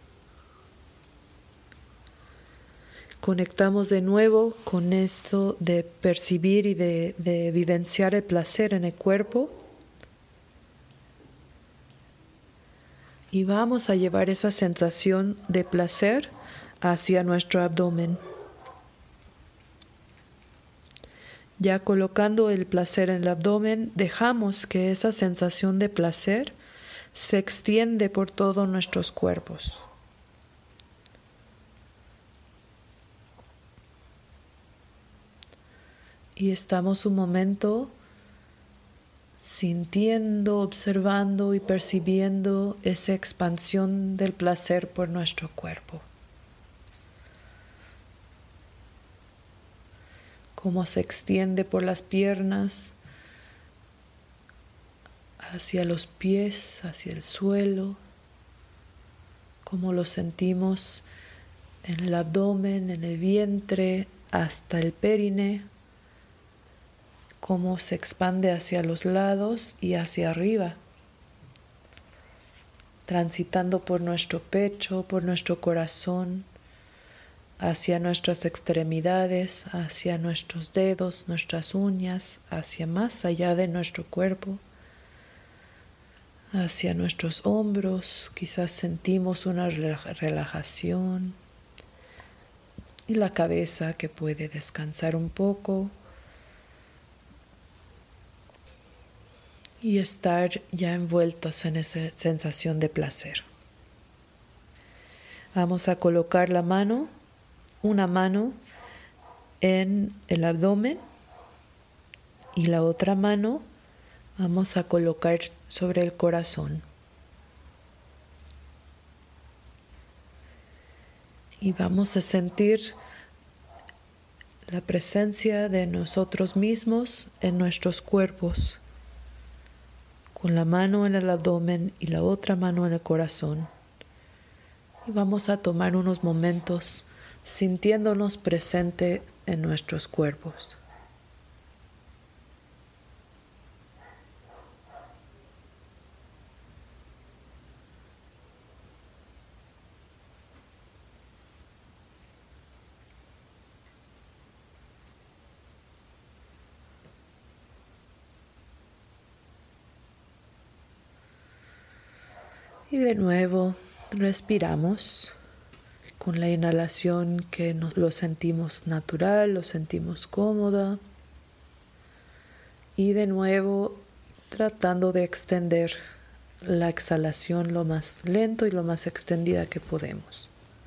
S16: Conectamos de nuevo con esto de percibir y de vivenciar el placer en el cuerpo. Y vamos a llevar esa sensación de placer hacia nuestro abdomen. Ya colocando el placer en el abdomen, dejamos que esa sensación de placer se extiende por todos nuestros cuerpos. Y estamos un momento sintiendo, observando y percibiendo esa expansión del placer por nuestro cuerpo. Cómo se extiende por las piernas, hacia los pies, hacia el suelo. Cómo lo sentimos en el abdomen, en el vientre, hasta el périneo. Cómo se expande hacia los lados y hacia arriba, transitando por nuestro pecho, por nuestro corazón, hacia nuestras extremidades, hacia nuestros dedos, nuestras uñas, hacia más allá de nuestro cuerpo, hacia nuestros hombros. Quizás sentimos una relajación y la cabeza que puede descansar un poco. Y estar ya envueltos en esa sensación de placer. Vamos a colocar una mano en el abdomen y la otra mano vamos a colocar sobre el corazón. Y vamos a sentir la presencia de nosotros mismos en nuestros cuerpos. Con la mano en el abdomen y la otra mano en el corazón. Y vamos a tomar unos momentos sintiéndonos presentes en nuestros cuerpos. Y de nuevo respiramos con la inhalación que lo sentimos natural, lo sentimos cómoda. Y de nuevo tratando de extender la exhalación lo más lento y lo más extendida que podemos.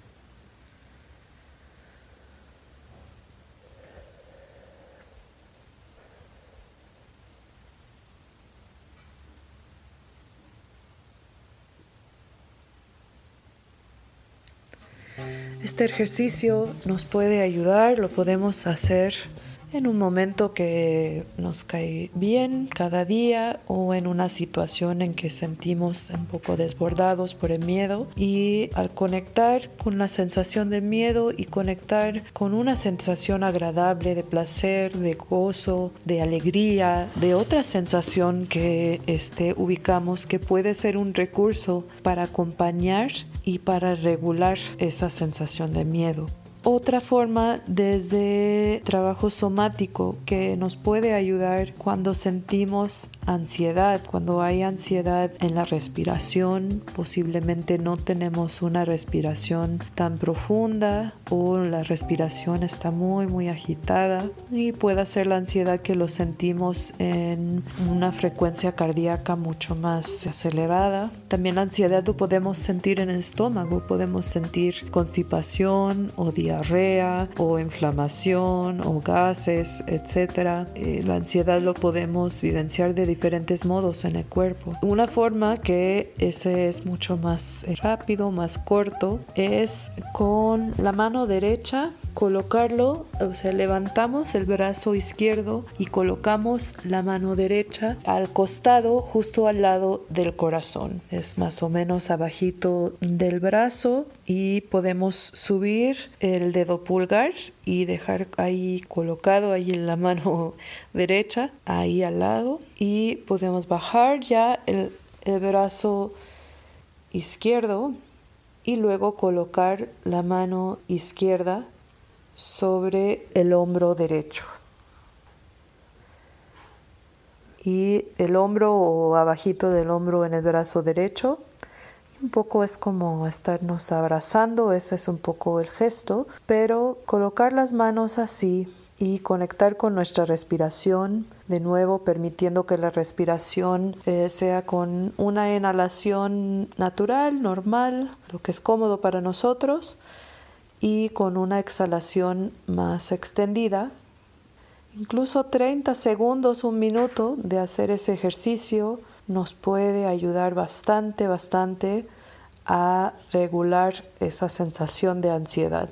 S16: Este ejercicio nos puede ayudar, lo podemos hacer en un momento que nos cae bien cada día o en una situación en que sentimos un poco desbordados por el miedo, y al conectar con la sensación del miedo y conectar con una sensación agradable de placer, de gozo, de alegría, de otra sensación que ubicamos que puede ser un recurso para acompañar y para regular esa sensación de miedo. Otra forma desde trabajo somático que nos puede ayudar cuando sentimos ansiedad, cuando hay ansiedad en la respiración, posiblemente no tenemos una respiración tan profunda o la respiración está muy agitada, y puede ser la ansiedad que lo sentimos en una frecuencia cardíaca mucho más acelerada. También la ansiedad lo podemos sentir en el estómago, podemos sentir constipación o diarrea o inflamación o gases, etc. La ansiedad lo podemos vivenciar de diferentes modos en el cuerpo. Una forma que ese es mucho más rápido, más corto, es con la mano derecha colocarlo, o sea, levantamos el brazo izquierdo y colocamos la mano derecha al costado, justo al lado del corazón. Es más o menos abajito del brazo, y podemos subir el dedo pulgar y dejar ahí colocado ahí en la mano derecha, ahí al lado, y podemos bajar ya el brazo izquierdo y luego colocar la mano izquierda sobre el hombro derecho, y el hombro o abajito del hombro en el brazo derecho. Un poco es como estarnos abrazando, ese es un poco el gesto, pero colocar las manos así y conectar con nuestra respiración, de nuevo permitiendo que la respiración sea con una inhalación natural, normal, lo que es cómodo para nosotros, y con una exhalación más extendida. Incluso 30 segundos, un minuto de hacer ese ejercicio nos puede ayudar bastante a regular esa sensación de ansiedad.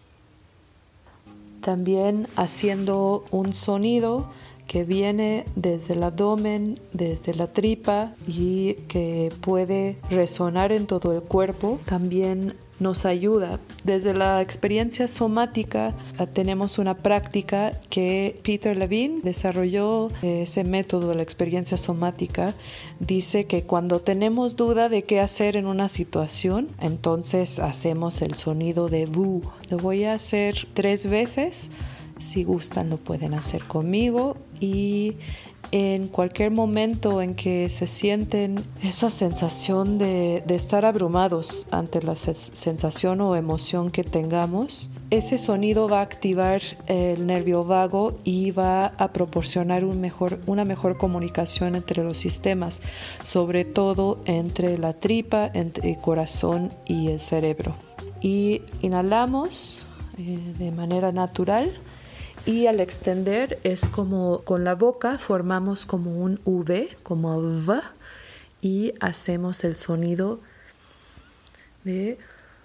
S16: También haciendo un sonido que viene desde el abdomen, desde la tripa, y que puede resonar en todo el cuerpo, también nos ayuda. Desde la experiencia somática tenemos una práctica que Peter Levine desarrolló, ese método de la experiencia somática. Dice que cuando tenemos duda de qué hacer en una situación, entonces hacemos el sonido de VU. Lo voy a hacer 3 veces. Si gustan lo pueden hacer conmigo, y en cualquier momento en que se sienten esa sensación de estar abrumados ante la sensación o emoción que tengamos, ese sonido va a activar el nervio vago y va a proporcionar una mejor comunicación entre los sistemas, sobre todo entre la tripa, entre el corazón y el cerebro. Y inhalamos de manera natural. Y al extender es como con la boca formamos como un V, como V, y hacemos el sonido de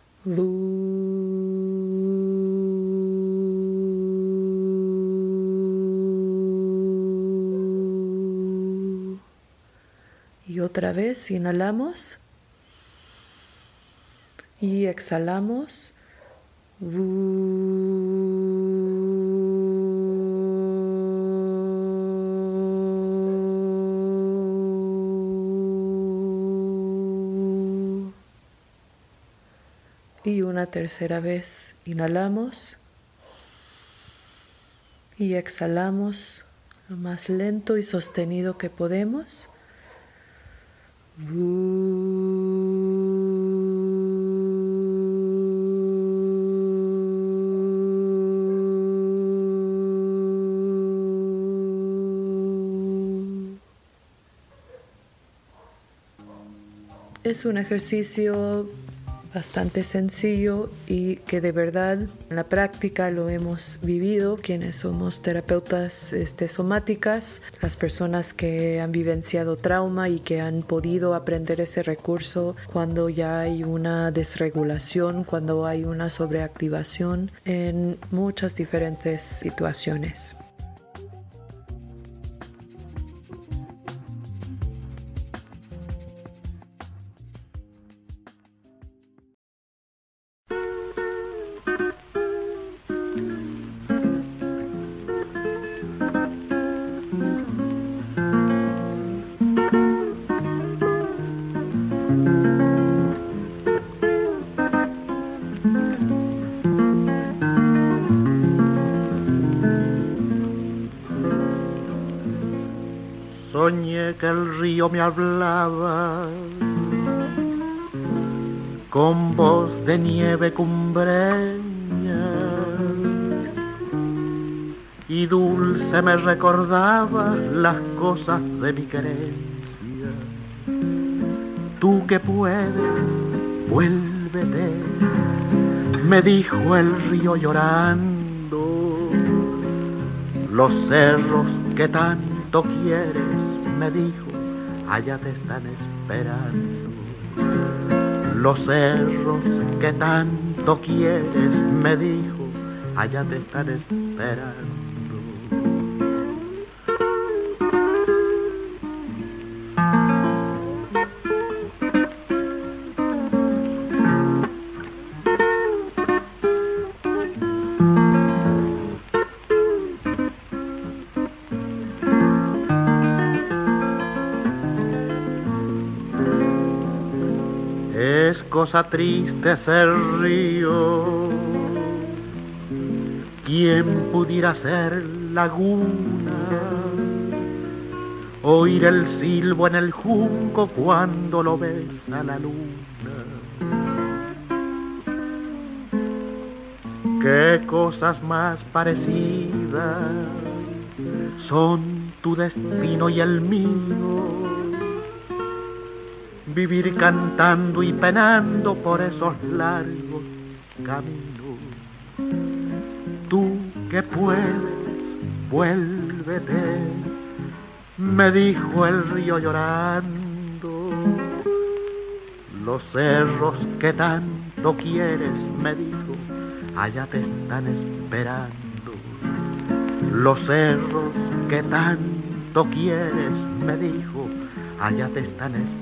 S16: y otra vez inhalamos y exhalamos. Y una tercera vez inhalamos y exhalamos lo más lento y sostenido que podemos. Es un ejercicio bastante sencillo y que de verdad en la práctica lo hemos vivido quienes somos terapeutas somáticas, las personas que han vivenciado trauma y que han podido aprender ese recurso cuando ya hay una desregulación, cuando hay una sobreactivación en muchas diferentes situaciones.
S20: Soñé que el río me hablaba con voz de nieve cumbreña y dulce me recordaba las cosas de mi querencia. Tú que puedes, vuélvete, me dijo el río llorando. Los cerros que tanto quieres, me dijo, allá te están esperando. Los cerros que tanto quieres, me dijo, allá te están esperando. Es cosa triste ser río, ¿quién pudiera ser laguna? Oír el silbo en el junco cuando lo besa la luna. Qué cosas más parecidas son tu destino y el mío. Vivir cantando y penando por esos largos caminos. Tú que puedes, vuélvete, me dijo el río llorando. Los cerros que tanto quieres, me dijo, allá te están esperando. Los cerros que tanto quieres, me dijo, allá te están esperando.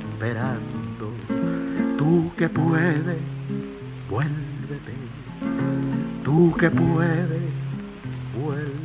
S20: Tú que puedes, vuélvete. Tú que puedes, vuélvete.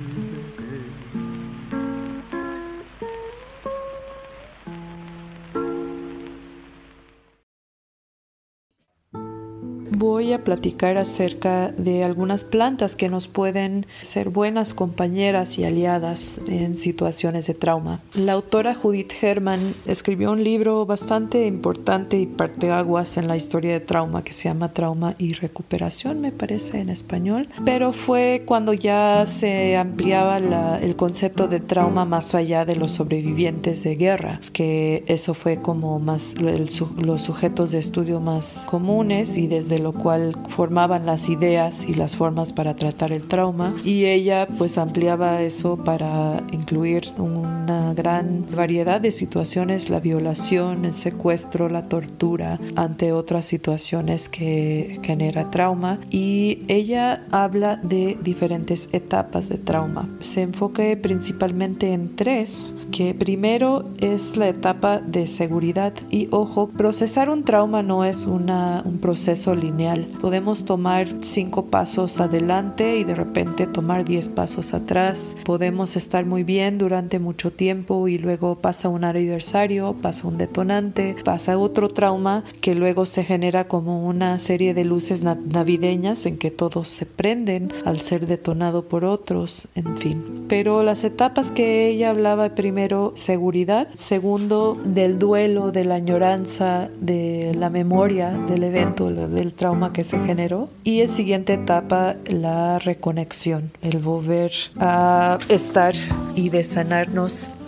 S16: Voy a platicar acerca de algunas plantas que nos pueden ser buenas compañeras y aliadas en situaciones de trauma. La autora Judith Herman escribió un libro bastante importante y parteaguas en la historia de trauma que se llama Trauma y Recuperación, me parece en español, pero fue cuando ya se ampliaba el concepto de trauma más allá de los sobrevivientes de guerra, que eso fue como más los sujetos de estudio más comunes y desde lo cual formaban las ideas y las formas para tratar el trauma, y ella pues ampliaba eso para incluir una gran variedad de situaciones, la violación, el secuestro, la tortura, ante otras situaciones que genera trauma, y ella habla de diferentes etapas de trauma. Se enfoca principalmente en 3, que primero es la etapa de seguridad, y ojo, procesar un trauma no es un proceso lineal. Podemos tomar 5 pasos adelante y de repente tomar 10 pasos atrás. Podemos estar muy bien durante mucho tiempo y luego pasa un aniversario, pasa un detonante, pasa otro trauma que luego se genera como una serie de luces navideñas en que todos se prenden al ser detonado por otros, en fin. Pero las etapas que ella hablaba, primero seguridad, segundo del duelo, de la añoranza, de la memoria del evento, del trauma que se generó, y en siguiente etapa la reconexión, el volver a estar y de sanarnos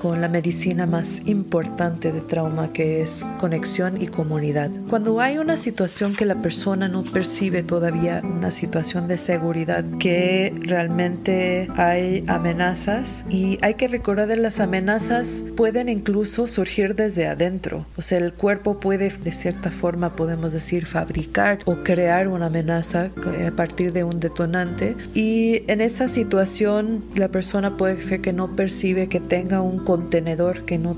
S16: con la medicina más importante de trauma, que es conexión y comunidad. Cuando hay una situación que la persona no percibe todavía una situación de seguridad, que realmente hay amenazas, y hay que recordar que las amenazas pueden incluso surgir desde adentro. O sea, el cuerpo puede, de cierta forma, podemos decir, fabricar o crear una amenaza a partir de un detonante, y en esa situación la persona puede ser que no percibe que tenga un contenedor, que no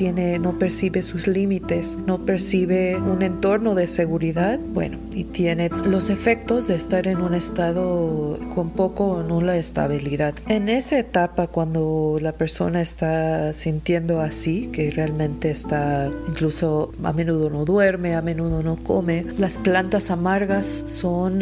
S16: percibe sus límites, no percibe un entorno de seguridad, bueno, y tiene los efectos de estar en un estado con poco o nula estabilidad. En esa etapa, cuando la persona está sintiendo así, que realmente está, incluso a menudo no duerme, a menudo no come, las plantas amargas son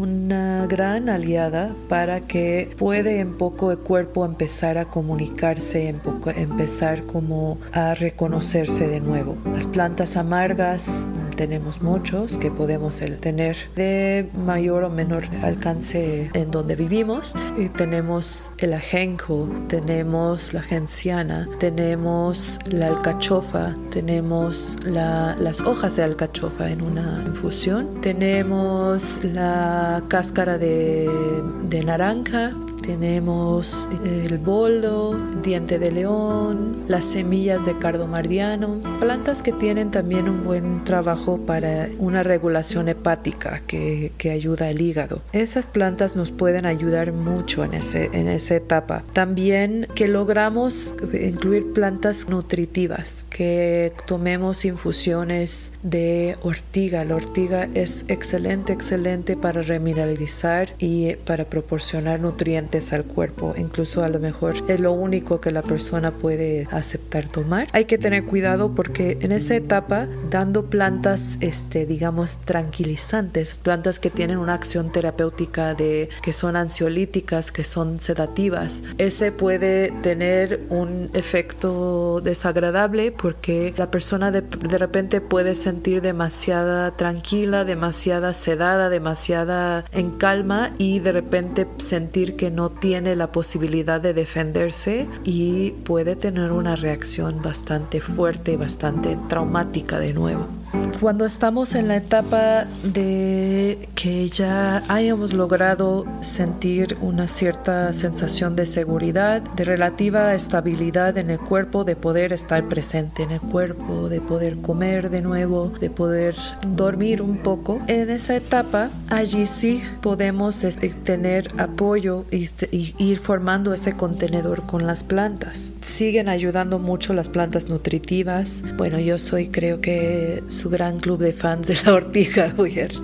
S16: una gran aliada para que puede en poco el cuerpo empezar a comunicarse, empezar como a reconocerse de nuevo. Las plantas amargas tenemos muchos que podemos tener de mayor o menor alcance en donde vivimos. Y tenemos el ajenjo, tenemos la genciana, tenemos la alcachofa, tenemos las hojas de alcachofa en una infusión, tenemos la cáscara de naranja, tenemos el boldo, diente de león, las semillas de cardomardiano, plantas que tienen también un buen trabajo para una regulación hepática que ayuda al hígado. Esas plantas nos pueden ayudar mucho en esa etapa. También que logramos incluir plantas nutritivas, que tomemos infusiones de ortiga. La ortiga es excelente para remineralizar y para proporcionar nutrientes al cuerpo. Incluso a lo mejor es lo único que la persona puede aceptar tomar. Hay que tener cuidado porque en esa etapa, dando plantas digamos tranquilizantes, plantas que tienen una acción terapéutica, que son ansiolíticas, que son sedativas, ese puede tener un efecto desagradable porque la persona de repente puede sentir demasiada tranquila, demasiada sedada, demasiada en calma, y de repente sentir que no tiene la posibilidad de defenderse, y puede tener una reacción bastante fuerte, bastante traumática de nuevo. Cuando estamos en la etapa de que ya hayamos logrado sentir una cierta sensación de seguridad, de relativa estabilidad en el cuerpo, de poder estar presente en el cuerpo, de poder comer de nuevo, de poder dormir un poco, en esa etapa allí sí podemos tener apoyo y ir formando ese contenedor con las plantas. Siguen ayudando mucho las plantas nutritivas. Bueno, yo creo que su gran club de fans de la ortiga.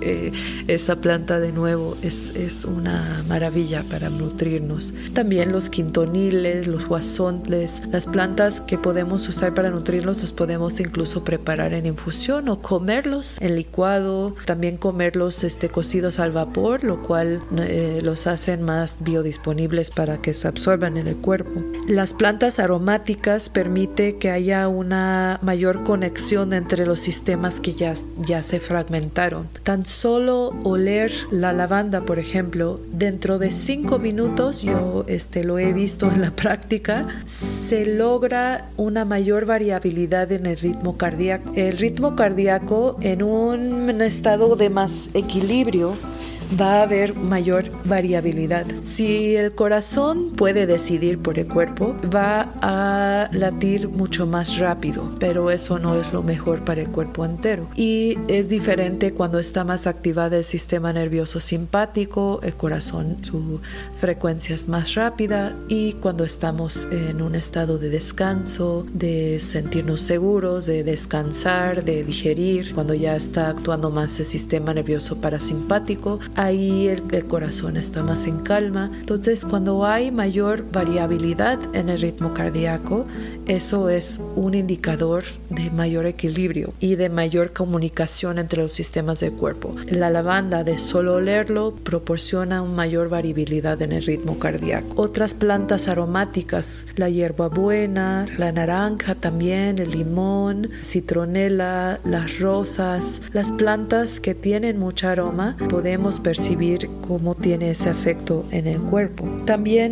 S16: Esa planta de nuevo es una maravilla para nutrirnos. También los quintoniles, los guasontles, las plantas que podemos usar para nutrirlos, los podemos incluso preparar en infusión o comerlos en licuado. También comerlos cocidos al vapor, lo cual los hacen más biodisponibles para que se absorban en el cuerpo. Las plantas aromáticas permiten que haya una mayor conexión entre los sistemas que ya se fragmentaron. Tan solo oler la lavanda, por ejemplo, dentro de 5 minutos, yo lo he visto en la práctica, se logra una mayor variabilidad en el ritmo cardíaco. El ritmo cardíaco, en un estado de más equilibrio, va a haber mayor variabilidad. Si el corazón puede decidir por el cuerpo, va a latir mucho más rápido, pero eso no es lo mejor para el cuerpo entero. Y es diferente cuando está más activado el sistema nervioso simpático, el corazón, su frecuencia es más rápida, y cuando estamos en un estado de descanso, de sentirnos seguros, de descansar, de digerir, cuando ya está actuando más el sistema nervioso parasimpático, ahí el corazón está más en calma. Entonces, cuando hay mayor variabilidad en el ritmo cardíaco, eso es un indicador de mayor equilibrio y de mayor comunicación entre los sistemas del cuerpo. La lavanda, de solo olerlo, proporciona una mayor variabilidad en el ritmo cardíaco. Otras plantas aromáticas, la hierbabuena, la naranja también, el limón, citronela, las rosas, las plantas que tienen mucho aroma, podemos percibir cómo tiene ese efecto en el cuerpo. También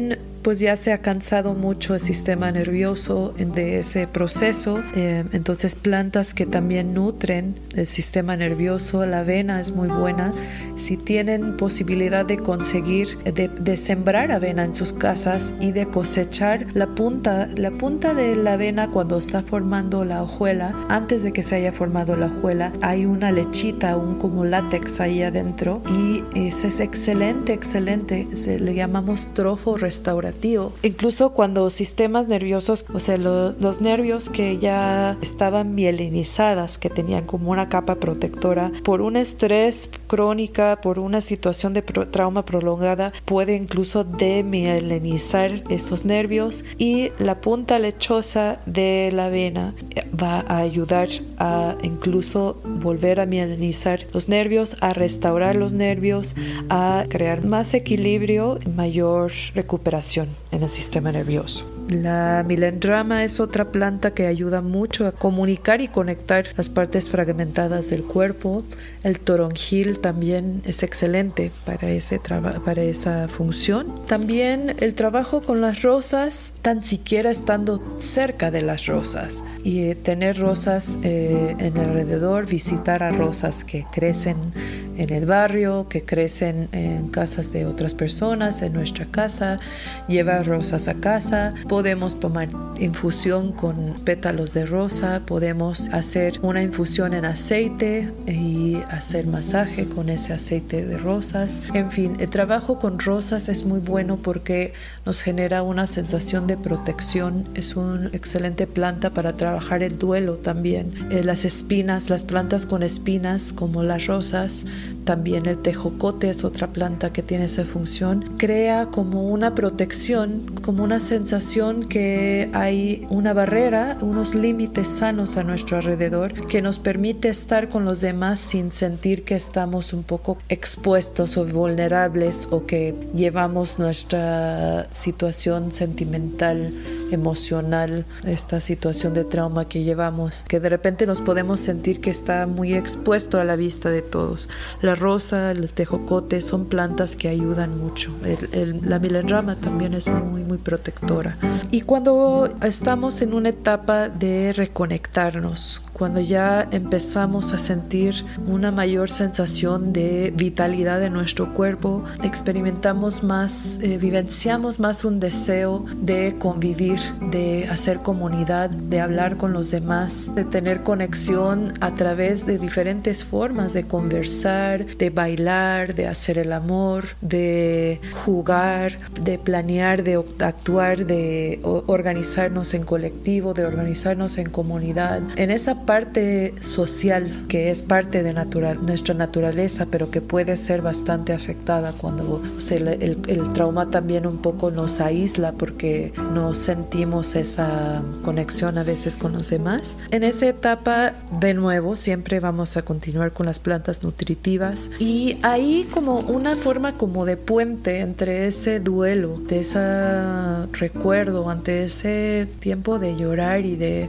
S16: pues ya se ha cansado mucho el sistema nervioso de ese proceso. Entonces plantas que también nutren el sistema nervioso, la avena es muy buena. Si tienen posibilidad de conseguir, de sembrar avena en sus casas y de cosechar la punta de la avena cuando está formando la hojuela, antes de que se haya formado la hojuela, hay una lechita, un como látex ahí adentro, y ese es excelente, le llamamos trofo restaurativo. Incluso cuando sistemas nerviosos, o sea, los nervios que ya estaban mielinizadas, que tenían como una capa protectora, por un estrés crónica, por una situación de trauma prolongada, puede incluso demielinizar esos nervios, y la punta lechosa de la avena va a ayudar a incluso volver a mielinizar los nervios, a restaurar los nervios, a crear más equilibrio y mayor recuperación en el sistema nervioso. La milendrama es otra planta que ayuda mucho a comunicar y conectar las partes fragmentadas del cuerpo. El toronjil también es excelente para esa función. También el trabajo con las rosas, tan siquiera estando cerca de las rosas, y tener rosas en alrededor, visitar a rosas que crecen en el barrio, que crecen en casas de otras personas, en nuestra casa, llevar rosas a casa. Podemos tomar infusión con pétalos de rosa, podemos hacer una infusión en aceite y hacer masaje con ese aceite de rosas. En fin, el trabajo con rosas es muy bueno porque nos genera una sensación de protección. Es una excelente planta para trabajar el duelo también. Las espinas, las plantas con espinas como las rosas, también el tejocote es otra planta que tiene esa función. Crea como una protección, como una sensación que hay una barrera, unos límites sanos a nuestro alrededor que nos permite estar con los demás sin sentir que estamos un poco expuestos o vulnerables, o que llevamos nuestra situación sentimental, emocional, esta situación de trauma que llevamos, que de repente nos podemos sentir que está muy expuesto a la vista de todos. La rosa, el tejocote son plantas que ayudan mucho. La milendrama también es muy, muy protectora. Y cuando estamos en una etapa de reconectarnos, cuando ya empezamos a sentir una mayor sensación de vitalidad en nuestro cuerpo, experimentamos más, vivenciamos más un deseo de convivir, de hacer comunidad, de hablar con los demás, de tener conexión a través de diferentes formas, de conversar, de bailar, de hacer el amor, de jugar, de planear, de actuar, de organizarnos en colectivo, de organizarnos en comunidad. En esa parte social que es parte de nuestra naturaleza, pero que puede ser bastante afectada cuando el trauma también un poco nos aísla porque no sentimos esa conexión a veces con los demás. En esa etapa, de nuevo, siempre vamos a continuar con las plantas nutritivas, y ahí como una forma como de puente entre ese duelo, de ese recuerdo, ante ese tiempo de llorar y de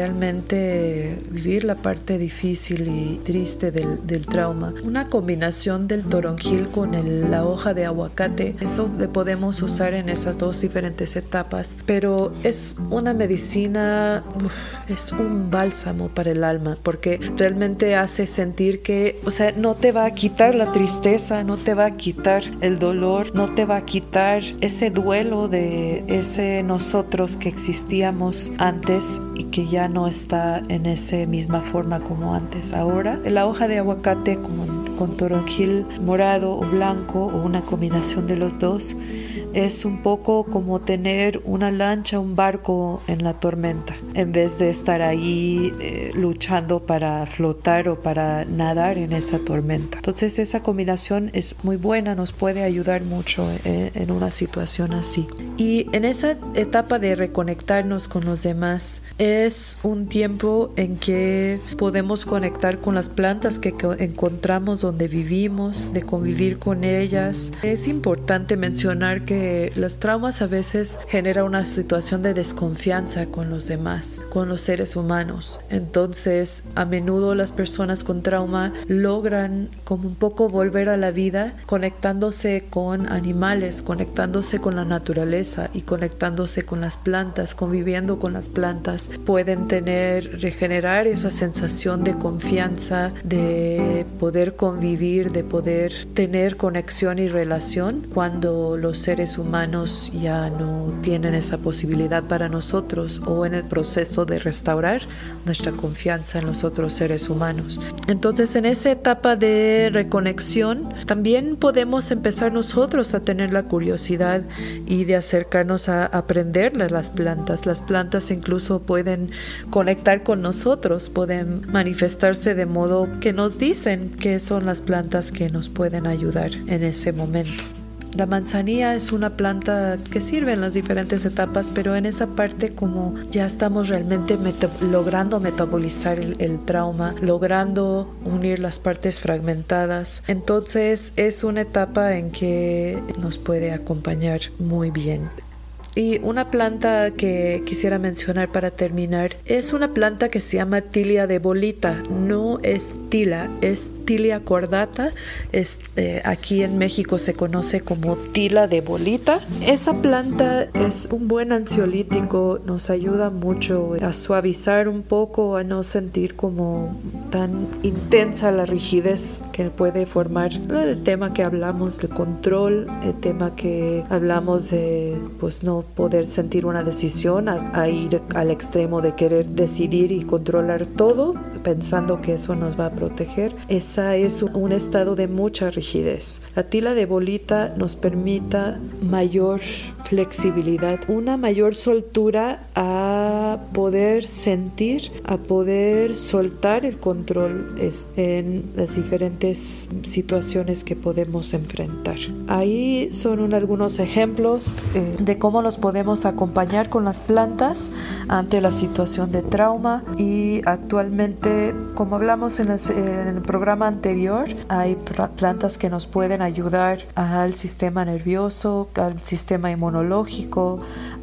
S16: realmente vivir la parte difícil y triste del trauma. Una combinación del toronjil con la hoja de aguacate, eso le podemos usar en esas dos diferentes etapas, pero es una medicina, es un bálsamo para el alma, porque realmente hace sentir que, o sea, no te va a quitar la tristeza, no te va a quitar el dolor, no te va a quitar ese duelo de ese nosotros que existíamos antes y que ya no está en esa misma forma como antes. Ahora, la hoja de aguacate con toronjil morado o blanco, o una combinación de los dos, es un poco como tener una lancha, un barco en la tormenta, en vez de estar ahí luchando para flotar o para nadar en esa tormenta. Entonces esa combinación es muy buena, nos puede ayudar mucho en una situación así. Y en esa etapa de reconectarnos con los demás es un tiempo en que podemos conectar con las plantas que encontramos donde vivimos, de convivir con ellas. Es importante mencionar que que los traumas a veces generan una situación de desconfianza con los demás, con los seres humanos. Entonces, a menudo las personas con trauma logran como un poco volver a la vida, conectándose con animales, conectándose con la naturaleza y conectándose con las plantas, conviviendo con las plantas. Pueden regenerar esa sensación de confianza, de poder convivir, de poder tener conexión y relación cuando los seres humanos ya no tienen esa posibilidad para nosotros, o en el proceso de restaurar nuestra confianza en los otros seres humanos. Entonces, en esa etapa de reconexión también podemos empezar nosotros a tener la curiosidad y de acercarnos a aprender las plantas. Las plantas incluso pueden conectar con nosotros, pueden manifestarse de modo que nos dicen qué son las plantas que nos pueden ayudar en ese momento. La manzanilla es una planta que sirve en las diferentes etapas, pero en esa parte como ya estamos realmente logrando metabolizar el trauma, logrando unir las partes fragmentadas. Entonces es una etapa en que nos puede acompañar muy bien. Y una planta que quisiera mencionar para terminar es una planta que se llama tilia de bolita. No es tila, es tilia cordata. Aquí en México se conoce como tila de bolita. Esa planta es un buen ansiolítico, nos ayuda mucho a suavizar un poco, a no sentir como tan intensa la rigidez que puede formar el tema que hablamos de control, el tema que hablamos de pues no poder sentir una decisión, a ir al extremo de querer decidir y controlar todo pensando que eso nos va a proteger. Esa es un estado de mucha rigidez. La tila de bolita nos permite mayor flexibilidad, una mayor soltura a poder sentir, a poder soltar el control en las diferentes situaciones que podemos enfrentar. Ahí son algunos ejemplos de cómo nos podemos acompañar con las plantas ante la situación de trauma. Y actualmente, como hablamos en el programa anterior, hay plantas que nos pueden ayudar al sistema nervioso, al sistema inmunológico,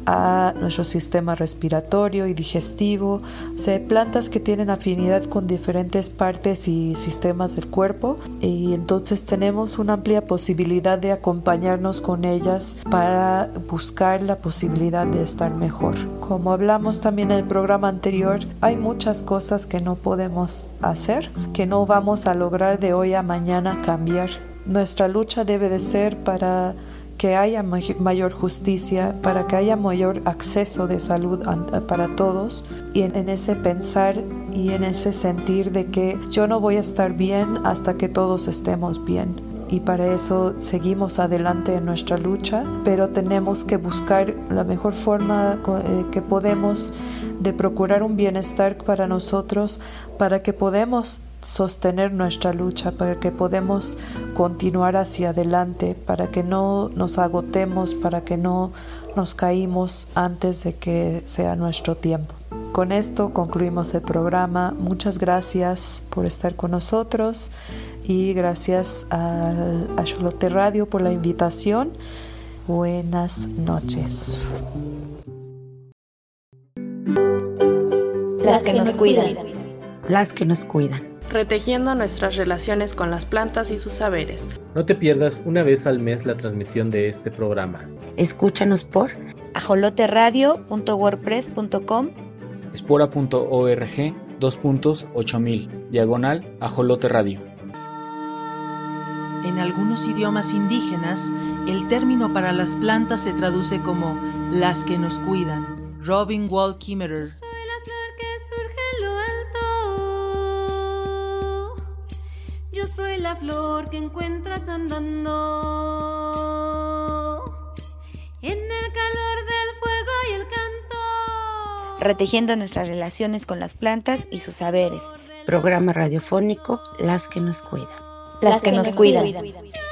S16: a nuestro sistema respiratorio y digestivo. O sea, hay plantas que tienen afinidad con diferentes partes y sistemas del cuerpo, y entonces tenemos una amplia posibilidad de acompañarnos con ellas para buscar la posibilidad de estar mejor. Como hablamos también en el programa anterior, hay muchas cosas que no podemos hacer, que no vamos a lograr de hoy a mañana cambiar. Nuestra lucha debe de ser para que haya mayor justicia, para que haya mayor acceso de salud para todos, y en ese pensar y en ese sentir de que yo no voy a estar bien hasta que todos estemos bien. Y para eso seguimos adelante en nuestra lucha, pero tenemos que buscar la mejor forma que podemos de procurar un bienestar para nosotros, para que podamos sostener nuestra lucha, para que podamos continuar hacia adelante, para que no nos agotemos, para que no nos caímos antes de que sea nuestro tiempo. Con esto concluimos el programa. Muchas gracias por estar con nosotros y gracias a Axolotl Radio por la invitación. Buenas noches.
S1: Las que nos cuidan.
S2: Las que nos cuidan.
S3: Retejiendo nuestras relaciones con las plantas y sus saberes.
S11: No te pierdas una vez al mes la transmisión de este programa.
S2: Escúchanos por
S1: ajolotradio.wordpress.com,
S12: espora.org, 2.8000, /Ajolote Radio.
S14: En algunos idiomas indígenas, el término para las plantas se traduce como las que nos cuidan. Robin Wall Kimmerer.
S15: Yo soy la flor que encuentras andando en el calor del fuego y el canto.
S1: Retejiendo nuestras relaciones con las plantas y sus saberes.
S2: Programa radiofónico Las que nos cuidan.
S1: Las que nos cuidan.